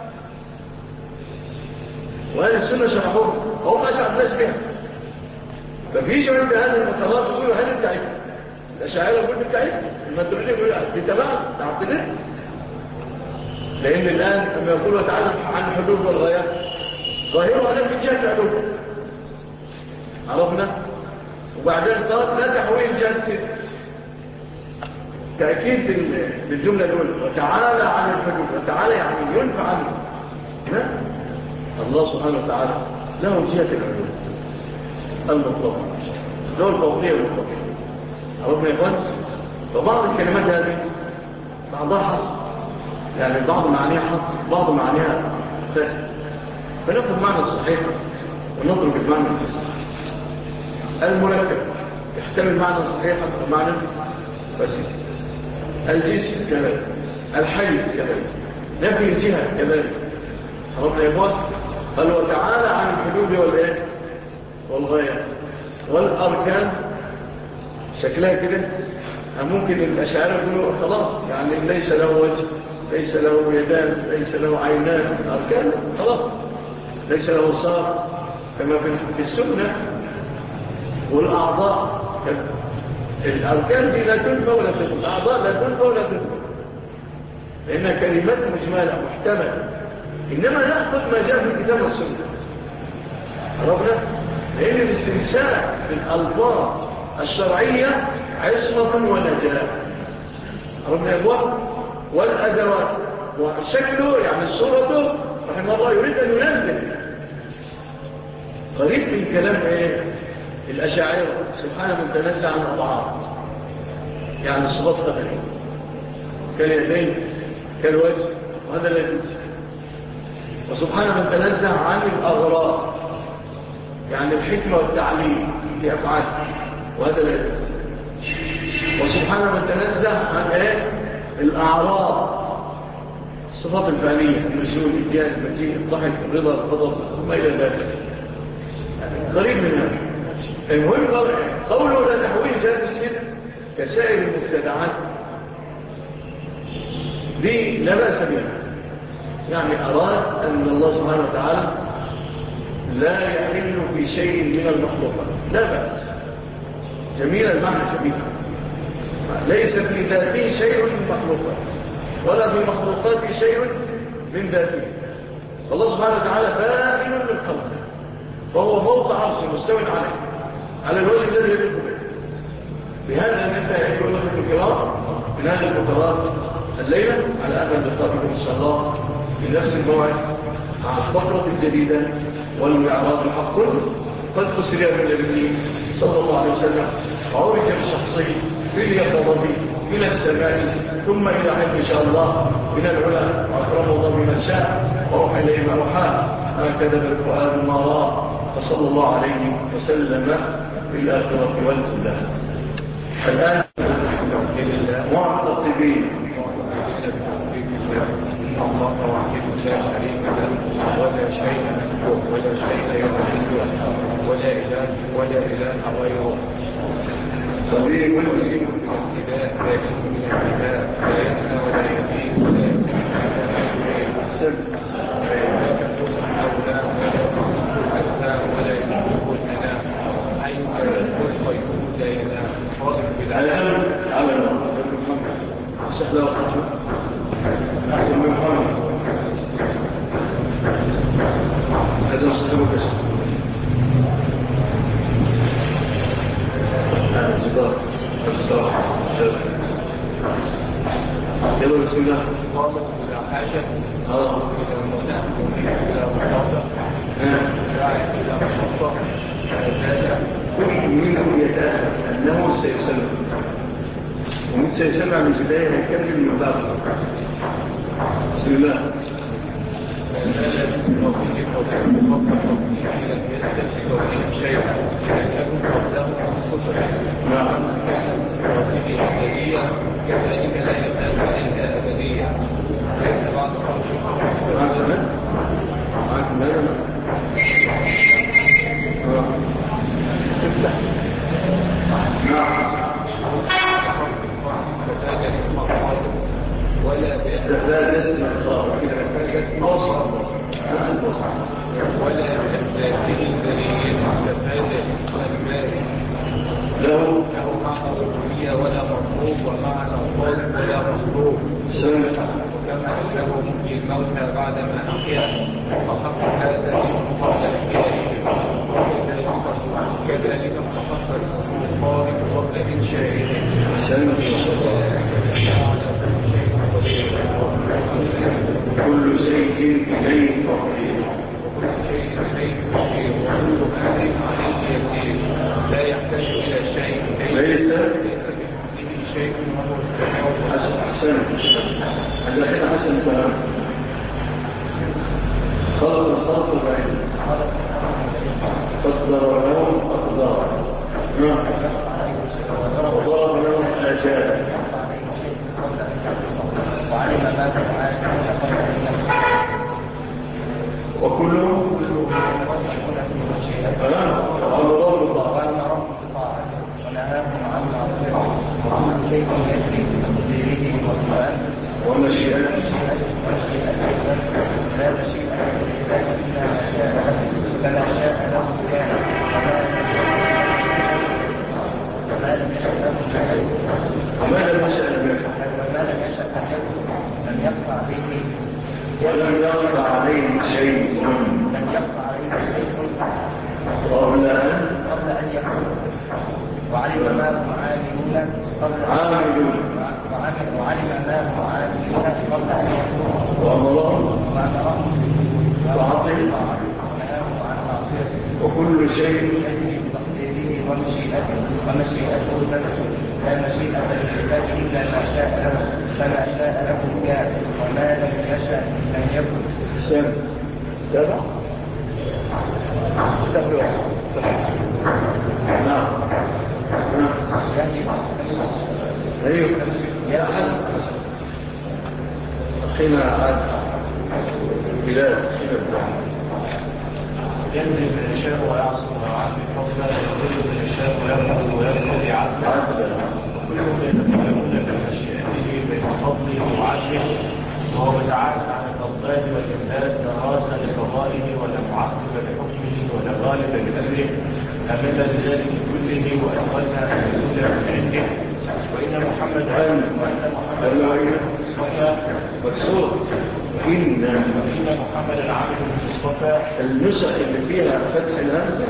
وأهل السنة شرحوها وهم أشعر الناس بها. ففيش عند هذه المطلات يقولوا هذه بتاعتنا، الأشاعرة يقول بتاعتنا، الماتريدية يقول دي تبعنا تعطينا. لأن الآن لما يقولوا تعالى عن الحدود والغايات ظاهره أنا في جهة العلوم عرفنا، وبعدين قال لا تحويل جهة تأكيد بالجملة الأولى وتعالى عن الحدود. وتعالى يعني ينفع عنه. الله سبحانه وتعالى له جهة العلوم المطلقة، له الفوقية المطلقة عرفنا يا إخوان. فبعض الكلمات هذه بعضها حق، يعني بعض معانيها حق بعض معانيها فاسد، فنأخذ معنى الصحيح ونترك المعنى الفاسد. المركب يحتمل معنى صحيحا ومعنى فاسد، الجسم كذلك، الحيز كذلك، نفي الجهة كذلك عرفنا يا إخوان. قال وتعالى عن الحدود والغايات والأركان شكلها كده. ممكن الأشاعرة يقولوا خلاص يعني ليس له وجه، ليس له يدان، ليس له عينان، أركان خلاص، ليس له صار كما في السنة. والأعضاء الأركان دي لا تنفى ولا تنفى، الأعضاء لا تنفى ولا تنفى، لأنها كلمات مجملة محتملة. إنما نأخذ ما جاء في الكتاب والسنة عرفنا، لأن الاستمساك بالألفاظ الشرعية عصمة ونجاة عرفنا يا أخوان. والأدوات وشكله يعني صورته رحمه الله يريد أن ينزل قريب من كلام الأشاعرة سبحانه من تنزع عن أضعاف، يعني الصفات قدرية كاليدين كالوجه، وهذا لا يجوز. وسبحانه من تنزع عن الأغراض، يعني الحكمة والتعليم في أفعال، وهذا لا يجوز. وسبحانه من تنزع عن الأعراض، الصفات الفعلية، النزول، الجهاد، المجيء، الضحك، الرضا، الغضب وما إلى ذلك، قريب من هذا. المهم قوله لا تحويل جهاز السر كسائر المبتدعات دي لا بأس بها، يعني أراد أن الله سبحانه وتعالى لا يحل في شيء من المخلوقات، لا بأس، جميل المعنى جميل. ليس في ذاته شيء من مخلوقات ولا في مخلوقات شيء من ذاته. الله سبحانه وتعالى بائن للخلق، وهو موضع عرشه مستوى على الوجه الذي يليق به. بهذا ننتهي أيها الأخوة الكرام من هذه الفقرات الليلة، على أمل لقائكم إن شاء الله في نفس الموعد مع الفقرة الجديدة والمعراض الحق قد خسر من النبي صلى الله عليه وسلم وعرج الشخصي في اليقظة من السماء ثم إلى حيث إن شاء الله من العلا، وأكرم الله بمن شاء وروح إليه ما روحاه، ما كذب الفؤاد ما رأى، فصلى الله عليه وسلم في الآخرة والأولى. الآن معتقبين ولا إله غيره. طبيعي كل من شيء الابتداء لا يكون من الابتداء لا يمنى ولا يزيد ولا يمنى سب لا تكون أولى ولا تكون أجزاء ولا يكون الأنام حي لا يكون قيوم لا ينام خالق بالعالم عمل محمد سهل وقته أحسن من محمد هذا مستمر بس زبار الصراحة يلا بسم الله خالق بلا حاجة إلى المنى إلى مصادر إلى مشطة ذات كل منهم يتأهل أنه سيسمع ومن سيسمع من البداية هيكمل من بعض بسم الله لا زال ربه قبل ربه لم يستفسر به شيئا لم يكن قبله صفر نعم كانت ربه أبدية كذلك لا يزال عليك أبدية ليس بعد خلقه معك ماذا؟ معك ماذا؟ افتح نعم فزاد اسم الله ولا استفاد اسم الخالق أوصل ولا بذاته البرية استفاد المال له له معنى الربوبية ولا مطلوب ومعنى الخالق ولا مطلوب سمع وكما أنه محيي الموتى بعدما أحيا فحق هذا من قبل إحيائه كذلك فحق اسم الخالق قبل إنشائه سمع كل شيء إليه تقدير لا يحتاج إلى شيء ليس به شيء وهو حسن الحين حسن كلام خلق الخلق بعيد قدر لهم أقدار وضرب لهم آجال وعلم ما تفعل وكلهم الله ونهاهم عن معصيته وكل شيء يجري بتقديره وسؤاله ومشيئته لا مشيئة لله إلا ما شاء له فما شاء له كان وما لم يشأ له شيء وما لم يشأ به وما لم يشأ له لم يقع به ولم يقع عليه شيء لم يقع عليه شيء قبل أن يكون وعلم ما هم عاملون وعلم ما هم عاملون قبل أن يكون وأمرهم طاعته ونهاهم عن معصيته وكل شيء يجري بتقديره ومشيئته لا مشيئة للعباد إلا ما شاء له فما شاء له كان وما لم يشأ لم يكن سن تابع نعم ايوه يا حسن حين عاد بلاد ينزل بالعشاء ويعصر ويعافي فضلا ينزل بالعشاء ويرفض ويرتدي عدلا كلهم يتكلمون بمشيئته بين فضله وعدله وهو تعالى عن الأفضال والإمداد لا راس لقضائه ولا معقب لحكمه ولا غالب لأمره أمل بذلك كله وأدخلنا أن يكون من عنده وإن محمد مكسور إن محمد عبد المصطفى النسخ اللي فيها فتح الهمزة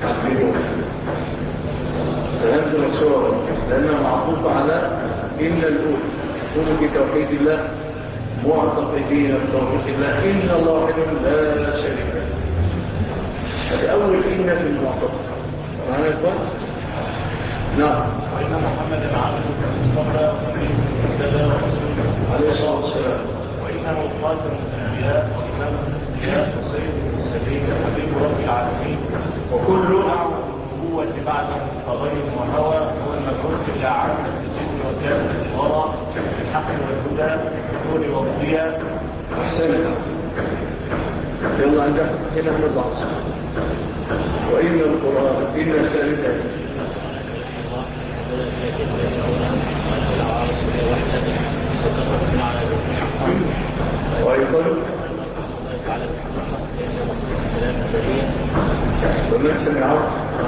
الهمزة مكسورة لأنها معطوفة على إن الأولى كونوا في توحيد الله معتقدين بتوحيد الله إن الله واحد لا شريك له هذه أول إن في المعتقد معنا يقول نعم وإن محمد عبد المصطفى عليه الصلاة والسلام وإنه خاتم الأنبياء وإمام الأنبياء وسيد المرسلين وحبيب رب العالمين وكل دعوة النبوة بعد فضيل وهوى هو المبعوث إلى عامة الجن وكافة الورى بالحق والهدى والنور والضياء أحسن يلا عندك هنا من الضعص وإن القرآن إن ثالثا وأيضا ومن سمعه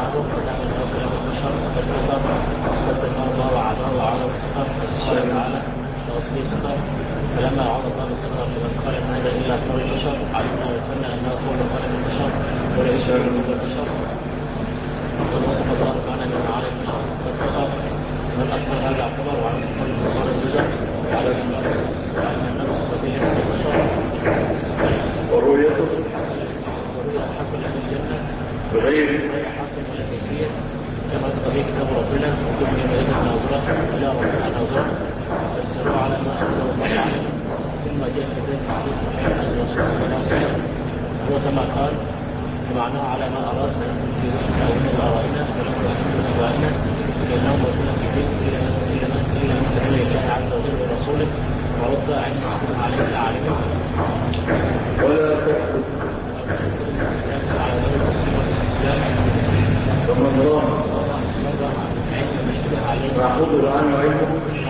فلما عرض الله سبحانه ومن قال ان هذا الا قول البشر علمنا وسمعنا انه قول قلم البشر وليس من البشر ونصف الله تعالى من على البشر فاتقى من اكثر هذا اعتبر وعن سبحانه المقال الجزء وعلى وان النفس به البشر ورؤيته حق اهل الجنه بغير حق ولا كيفيه كما تقضي كتاب ربنا وكل يوم ناظره الى ربنا ناظره فسروا على ما أنزل الله عليه ثم جاء في ذلك الحديث صحيح عن الرسول صلى الله عليه وسلم هو كما قال ومعناه على ما أراد في أولنا وأرائنا ولم يحكمنا وأنا لأنهم وصلنا في الدين إلى من تبين الله عز وجل ورسوله ورد عن محكوم عليه أعلمه ولا تكتب على ذلك الإسلام فمن رام ما حضر عنه علمه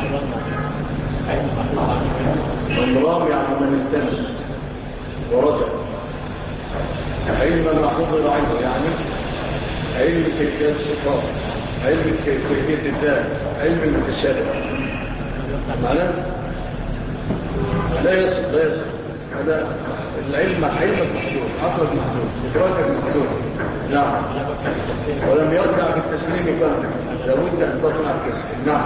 من رام يعني من التمس ورجع علم ما حضر عنه يعني علم كيفية الصفات علم كيفية الذات علم المتشابه معنى لا يصل هذا العلم محدود عقل محدود إدراك محدود نعم ولم يرجع بالتسليم فهمه لابد أن تطلع التسليم نعم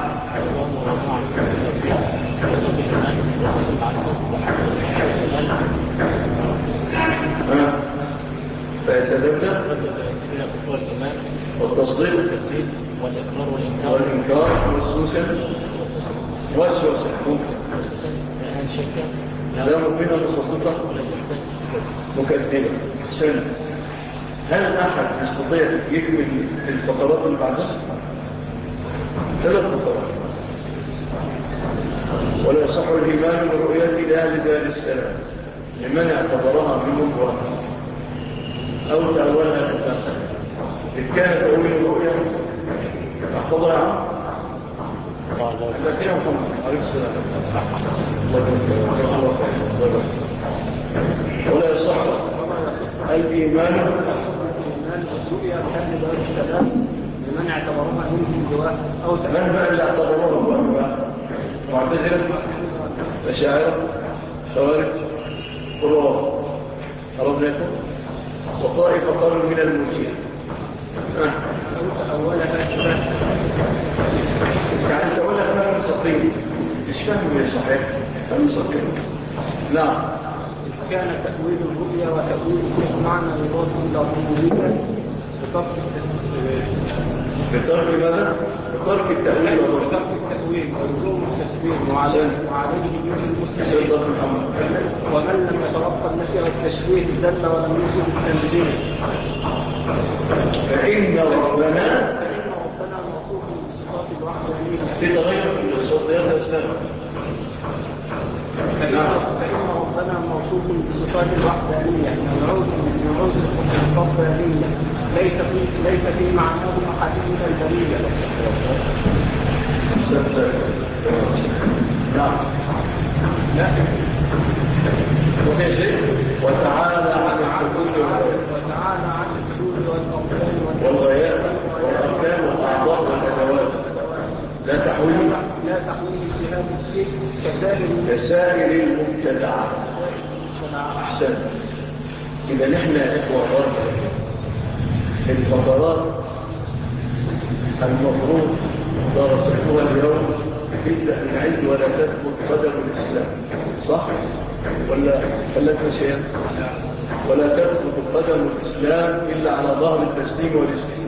فيتبدأ والتصديق والإقرار والإنكار وسوسة لا مؤمنة مصدقة مكذبة سنة هل أحد يستطيع يكمل الفقرات اللي بعدها؟ 3 فقرات ولا يصح الإيمان برؤية لأهل دار السلام لمن اعتبرها منهم واحد أو تأولها أساسا إذ كان تأويل الرؤية احفظها يا عم التي محمد عليه السلام ولا يصح الإيمان بالرؤيا بأهل دار السلام لمن اعتبرها منهم جواه أو من بقى اللي اعتبروها معتزلة مشاعر خوارج قرار أرضناكم وطائفة قالوا من المرجئة يعني تقولها فهم سقيم مش فهم يا صحيح فهم سقيم نعم كان تأويل الرؤيا وتأويل فيه معنى يضاف إلى ضمورية بترك ماذا؟ بترك التأويل بترك التأويل ولزوم التسليم وعليه يجوز المسلمين ومن لم يتوقع النفي والتشبيه زل ولم يوجد التنزيل فإن ربنا موصوف بالصفات الوحدانية في تغير في الصوتيات أسنان فإن ربنا موصوف بالصفات الوحدانية نعوذ الفضلانية ليس في معناه محادثة البرية نعم وتعالى عن الحدود والغياب والأركان والأعضاء والأدوات لا تحويل اجتهاد الشيء كسائر المبتدعات أحسن إذا نحن إخوة غرب الفقرات المفروض درستها اليوم تبدأ من عند ولا تثبت قدم الإسلام صح؟ ولا خلتنا شيئا؟ ولا تثبت قدم الإسلام إلا على ظهر التسليم والاستسلام